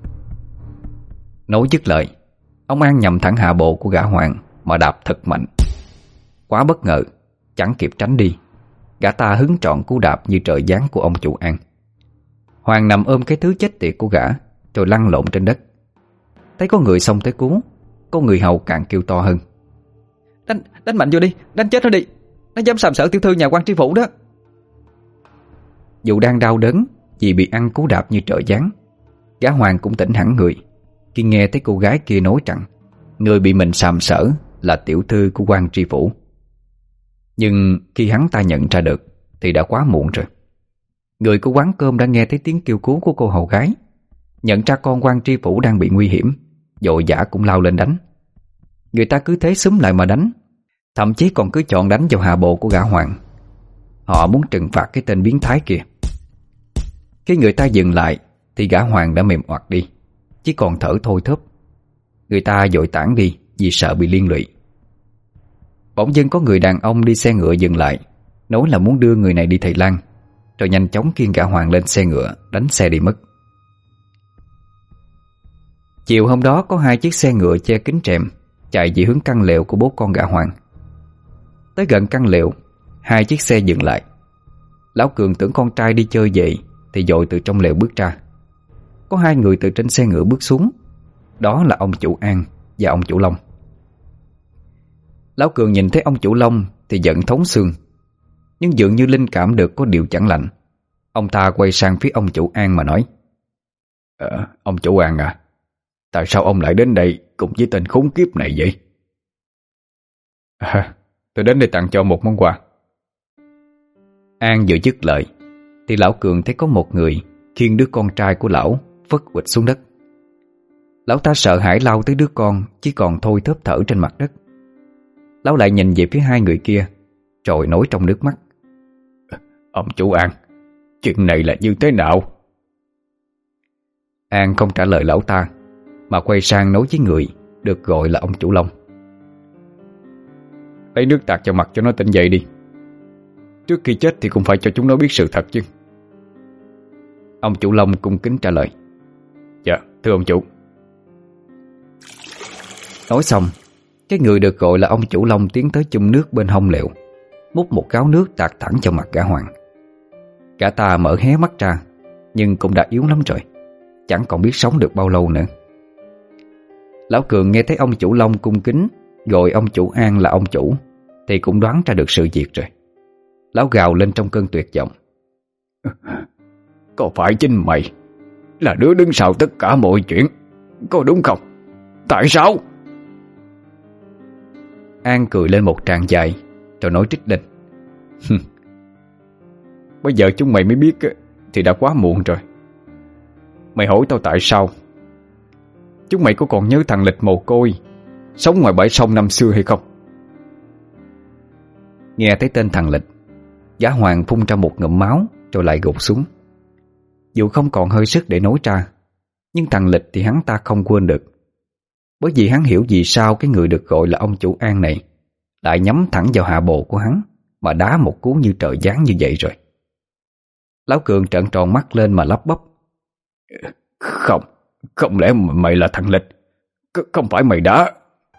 Nói dứt lời, ông An nhằm thẳng hạ bộ của gã Hoàng mà đạp thật mạnh. Quá bất ngờ, chẳng kịp tránh đi, gã ta hứng trọn cú đạp như trời giáng của ông chủ An. Hoàng nằm ôm cái thứ chết tiệt của gã, rồi lăn lộn trên đất. Thấy có người xông tới cứu, có người hầu càng kêu to hơn. Đánh, đánh mạnh vô đi, đánh chết nó đi. Nó dám sàm sỡ tiểu thư nhà quan tri phủ đó. Dù đang đau đớn vì bị ăn cú đạp như trời giáng, gã Hoàng cũng tỉnh hẳn người khi nghe thấy cô gái kia nói rằng người bị mình sàm sỡ là tiểu thư của quan tri phủ. Nhưng khi hắn ta nhận ra được thì đã quá muộn rồi. Người của quán cơm đã nghe thấy tiếng kêu cứu của cô hầu gái, nhận ra con quan tri phủ đang bị nguy hiểm, vội vã cũng lao lên đánh. Người ta cứ thế xúm lại mà đánh, thậm chí còn cứ chọn đánh vào hạ bộ của gã Hoàng. Họ muốn trừng phạt cái tên biến thái kia. Khi người ta dừng lại thì gã Hoàng đã mềm oặt đi, chỉ còn thở thôi thóp. Người ta vội tản đi vì sợ bị liên lụy. Bỗng dưng có người đàn ông đi xe ngựa dừng lại, nói là muốn đưa người này đi Thầy Lang, rồi nhanh chóng khiêng gã Hoàng lên xe ngựa, đánh xe đi mất. Chiều hôm đó có hai chiếc xe ngựa che kín rèm chạy về hướng căn lều của bố con gã Hoàng. Tới gần căn lều, hai chiếc xe dừng lại. Lão Cường tưởng con trai đi chơi về thì vội từ trong lều bước ra. Có hai người từ trên xe ngựa bước xuống, đó là ông chủ An và ông chủ Long. Lão Cường nhìn thấy ông chủ Long thì giận thấu xương, nhưng dường như linh cảm được có điều chẳng lành. Ông ta quay sang phía ông chủ An mà nói. Ờ, ông chủ An à, tại sao ông lại đến đây cùng với tên khốn kiếp này vậy? À, tôi đến để tặng cho một món quà. An vừa dứt lời thì lão Cường thấy có một người khiêng đứa con trai của lão vất quịch xuống đất. Lão ta sợ hãi lao tới đứa con chỉ còn thôi thớp thở trên mặt đất. Lão lại nhìn về phía hai người kia, rồi nói trong nước mắt: Ông chủ An, chuyện này là như thế nào? An không trả lời lão ta, mà quay sang nói với người được gọi là ông chủ Long: Lấy nước tạt vào mặt cho nó tỉnh dậy đi. Trước khi chết thì cũng phải cho chúng nó biết sự thật chứ. Ông chủ Long cung kính trả lời: Dạ, thưa ông chủ. Nói xong, cái người được gọi là ông chủ Long tiến tới chum nước bên hông lều, múc một gáo nước tạt thẳng vào mặt gã Hoàng. Gã ta mở hé mắt ra, nhưng cũng đã yếu lắm rồi, chẳng còn biết sống được bao lâu nữa. Lão Cường nghe thấy ông chủ Long cung kính gọi ông chủ An là ông chủ thì cũng đoán ra được sự việc rồi. Lão gào lên trong cơn tuyệt vọng: Có phải chính mày là đứa đứng sau tất cả mọi chuyện, có đúng không? Tại sao? An cười lên một tràng dài rồi nói trích lên: Bây giờ chúng mày mới biết thì đã quá muộn rồi. Mày hỏi tao tại sao? Chúng mày có còn nhớ thằng Lịch mồ côi sống ngoài bãi sông năm xưa hay không? Nghe thấy tên thằng Lịch, gã Hoàng phun ra một ngụm máu rồi lại gục xuống. Dù không còn hơi sức để nói ra, nhưng thằng Lịch thì hắn ta không quên được, bởi vì hắn hiểu vì sao cái người được gọi là ông chủ An này lại nhắm thẳng vào hạ bộ của hắn mà đá một cú như trời giáng như vậy rồi. Lão Cường trợn tròn mắt lên mà lắp bắp: Không, không lẽ mày là thằng Lịch? C- Không phải mày đã?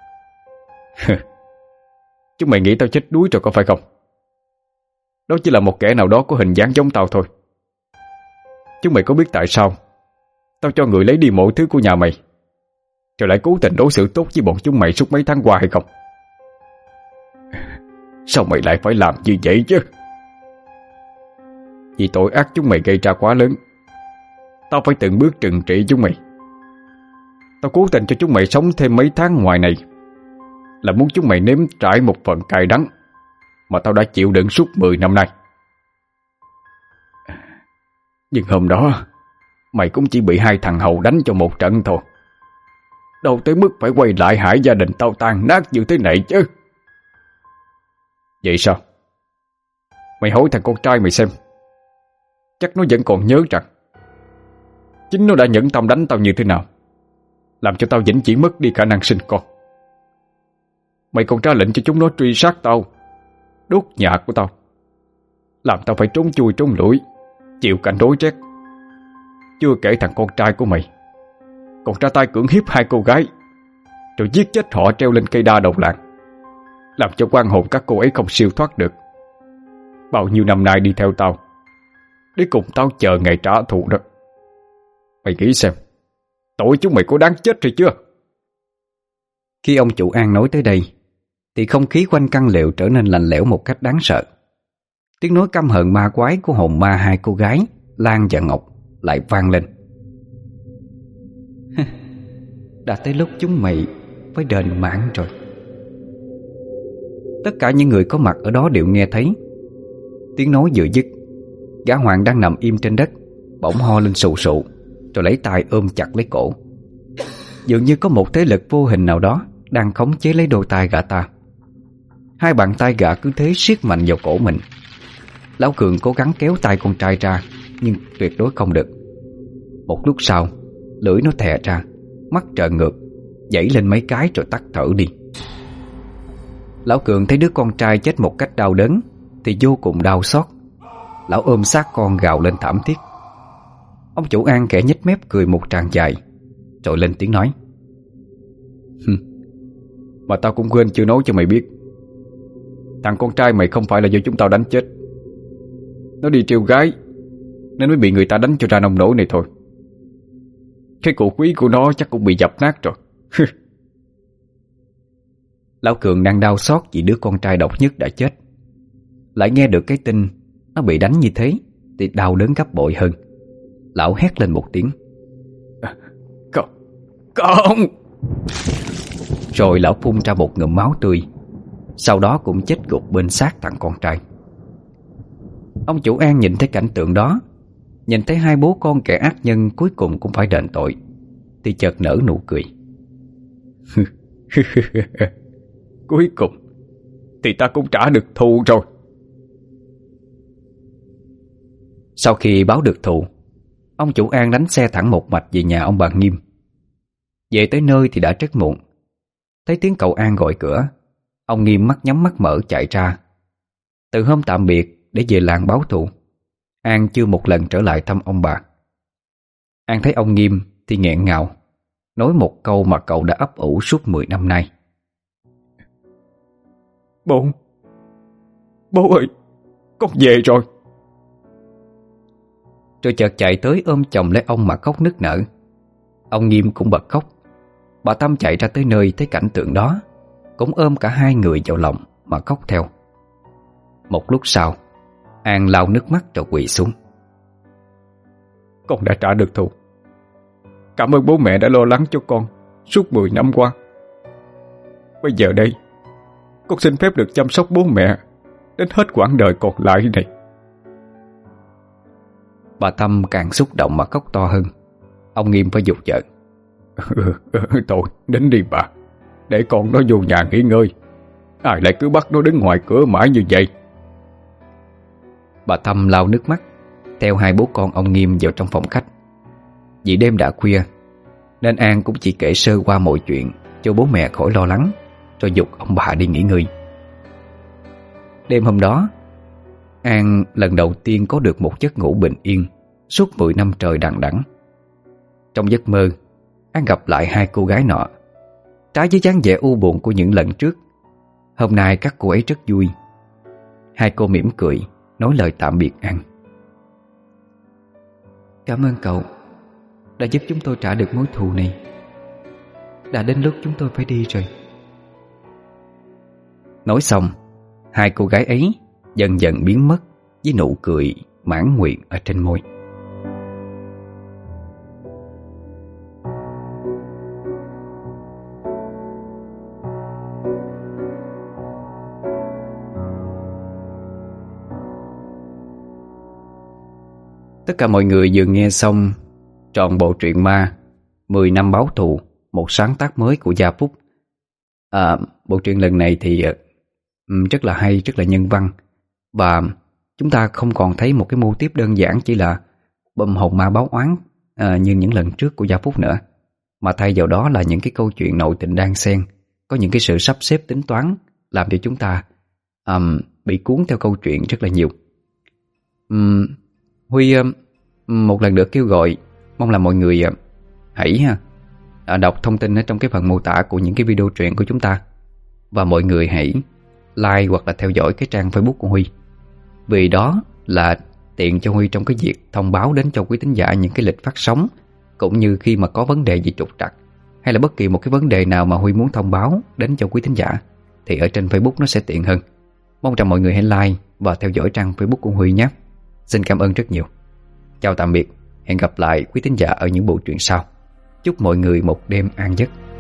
Chúng mày nghĩ tao chết đuối rồi có phải không? Đó chỉ là một kẻ nào đó có hình dáng giống tao thôi. Chúng mày có biết tại sao tao cho người lấy đi mọi thứ của nhà mày, rồi lại cố tình đối xử tốt với bọn chúng mày suốt mấy tháng qua hay không? Sao mày lại phải làm như vậy chứ? Vì tội ác chúng mày gây ra quá lớn, tao phải từng bước trừng trị chúng mày. Tao cố tình cho chúng mày sống thêm mấy tháng ngoài này là muốn chúng mày nếm trải một phần cay đắng mà tao đã chịu đựng suốt mười năm nay. Nhưng hôm đó mày cũng chỉ bị hai thằng hầu đánh cho một trận thôi, đâu tới mức phải quay lại hại gia đình tao tan nát như thế này chứ. Vậy sao? Mày hỏi thằng con trai mày xem, chắc nó vẫn còn nhớ rằng chính nó đã nhẫn tâm đánh tao như thế nào, làm cho tao vĩnh viễn mất đi khả năng sinh con. Mày còn ra lệnh cho chúng nó truy sát tao, đốt nhà của tao, làm tao phải trốn chui trốn lủi, chịu cảnh đói rét. Chưa kể thằng con trai của mày còn ra tay cưỡng hiếp hai cô gái, rồi giết chết họ treo lên cây đa đầu làng, làm cho oan hồn các cô ấy không siêu thoát được. Bao nhiêu năm nay đi theo tao để cùng tao chờ ngày trả thù đó. Mày nghĩ xem, tội chúng mày có đáng chết rồi chưa? Khi ông chủ An nói tới đây thì không khí quanh căn lều trở nên lạnh lẽo một cách đáng sợ. Tiếng nói căm hận ma quái của hồn ma hai cô gái Lan và Ngọc lại vang lên: Đã tới lúc chúng mày phải đền mạng rồi. Tất cả những người có mặt ở đó đều nghe thấy. Tiếng nói vừa dứt, gã Hoàng đang nằm im trên đất bỗng ho lên sù sụ, rồi lấy tay ôm chặt lấy cổ. Dường như có một thế lực vô hình nào đó đang khống chế lấy đôi tay gã ta. Hai bàn tay gã cứ thế siết mạnh vào cổ mình. Lão Cường cố gắng kéo tay con trai ra, nhưng tuyệt đối không được. Một lúc sau, lưỡi nó thè ra, mắt trợn ngược, giãy lên mấy cái rồi tắt thở đi. Lão Cường thấy đứa con trai chết một cách đau đớn thì vô cùng đau xót. Lão ôm xác con gào lên thảm thiết. Ông chủ An khẽ nhếch mép cười một tràng dài, rồi lên tiếng nói: Mà tao cũng quên chưa nói cho mày biết, thằng con trai mày không phải là do chúng tao đánh chết. Nó đi trêu gái nên mới bị người ta đánh cho ra nông nổi này thôi. Cái cổ quý của nó chắc cũng bị dập nát rồi. Lão Cường đang đau xót vì đứa con trai độc nhất đã chết, lại nghe được cái tin nó bị đánh như thế thì đau đớn gấp bội hơn. Lão hét lên một tiếng: Con! Con! Rồi lão phun ra một ngụm máu tươi, sau đó cũng chết gục bên xác thằng con trai. Ông chủ An nhìn thấy cảnh tượng đó, nhìn thấy hai bố con kẻ ác nhân cuối cùng cũng phải đền tội, thì chợt nở nụ cười. Cuối cùng thì ta cũng trả được thù rồi. Sau khi báo được thù, ông chủ An đánh xe thẳng một mạch về nhà ông bà Nghiêm. Về tới nơi thì đã rất muộn. Thấy tiếng cậu An gọi cửa, ông Nghiêm mắt nhắm mắt mở chạy ra. Từ hôm tạm biệt để về làng báo thù, An chưa một lần trở lại thăm ông bà. An thấy ông Nghiêm thì nghẹn ngào, nói một câu mà cậu đã ấp ủ suốt mười năm nay. Bố, bố ơi, con về rồi. Rồi chợt chạy tới ôm chồng lấy ông mà khóc nức nở. Ông Nghiêm cũng bật khóc. Bà Tâm chạy ra tới nơi thấy cảnh tượng đó, cũng ôm cả hai người vào lòng mà khóc theo. Một lúc sau, An lau nước mắt rồi quỳ xuống. Con đã trả được thù. Cảm ơn bố mẹ đã lo lắng cho con suốt mười năm qua. Bây giờ đây, con xin phép được chăm sóc bố mẹ đến hết quãng đời còn lại này. Bà Tâm càng xúc động mà khóc to hơn. Ông Nghiêm phải giục vợ. Thôi, đến đi bà, để con nó vô nhà nghỉ ngơi. Ai lại cứ bắt nó đứng ngoài cửa mãi như vậy? Bà Tâm lau nước mắt, theo hai bố con ông Nghiêm vào trong phòng khách. Vì đêm đã khuya, nên An cũng chỉ kể sơ qua mọi chuyện cho bố mẹ khỏi lo lắng, rồi giục ông bà đi nghỉ ngơi. Đêm hôm đó, An lần đầu tiên có được một giấc ngủ bình yên suốt mười năm trời đằng đẵng. Trong giấc mơ, An gặp lại hai cô gái nọ. Trái với dáng vẻ u buồn của những lần trước, hôm nay các cô ấy rất vui. Hai cô mỉm cười nói lời tạm biệt An. Cảm ơn cậu đã giúp chúng tôi trả được mối thù này. Đã đến lúc chúng tôi phải đi rồi. Nói xong, hai cô gái ấy dần dần biến mất với nụ cười mãn nguyện ở trên môi. Tất cả mọi người vừa nghe xong trọn bộ truyện ma mười năm báo thù, một sáng tác mới của Gia Phúc. à, Bộ truyện lần này thì um, rất là hay, rất là nhân văn. Và chúng ta không còn thấy một cái mô típ đơn giản chỉ là bom hồn ma báo oán à, như những lần trước của Gia Phúc nữa, mà thay vào đó là những cái câu chuyện nội tình đan xen, có những cái sự sắp xếp tính toán làm cho chúng ta um, bị cuốn theo câu chuyện rất là nhiều. um, Huy um, một lần nữa kêu gọi mong là mọi người uh, hãy ha, à, đọc thông tin ở trong cái phần mô tả của những cái video truyện của chúng ta. Và mọi người hãy like hoặc là theo dõi cái trang Facebook của Huy, vì đó là tiện cho Huy trong cái việc thông báo đến cho quý thính giả những cái lịch phát sóng, cũng như khi mà có vấn đề gì trục trặc hay là bất kỳ một cái vấn đề nào mà Huy muốn thông báo đến cho quý thính giả thì ở trên Facebook nó sẽ tiện hơn. Mong rằng mọi người hãy like và theo dõi trang Facebook của Huy nhé. Xin cảm ơn rất nhiều. Chào tạm biệt. Hẹn gặp lại quý thính giả ở những bộ truyện sau. Chúc mọi người một đêm an giấc.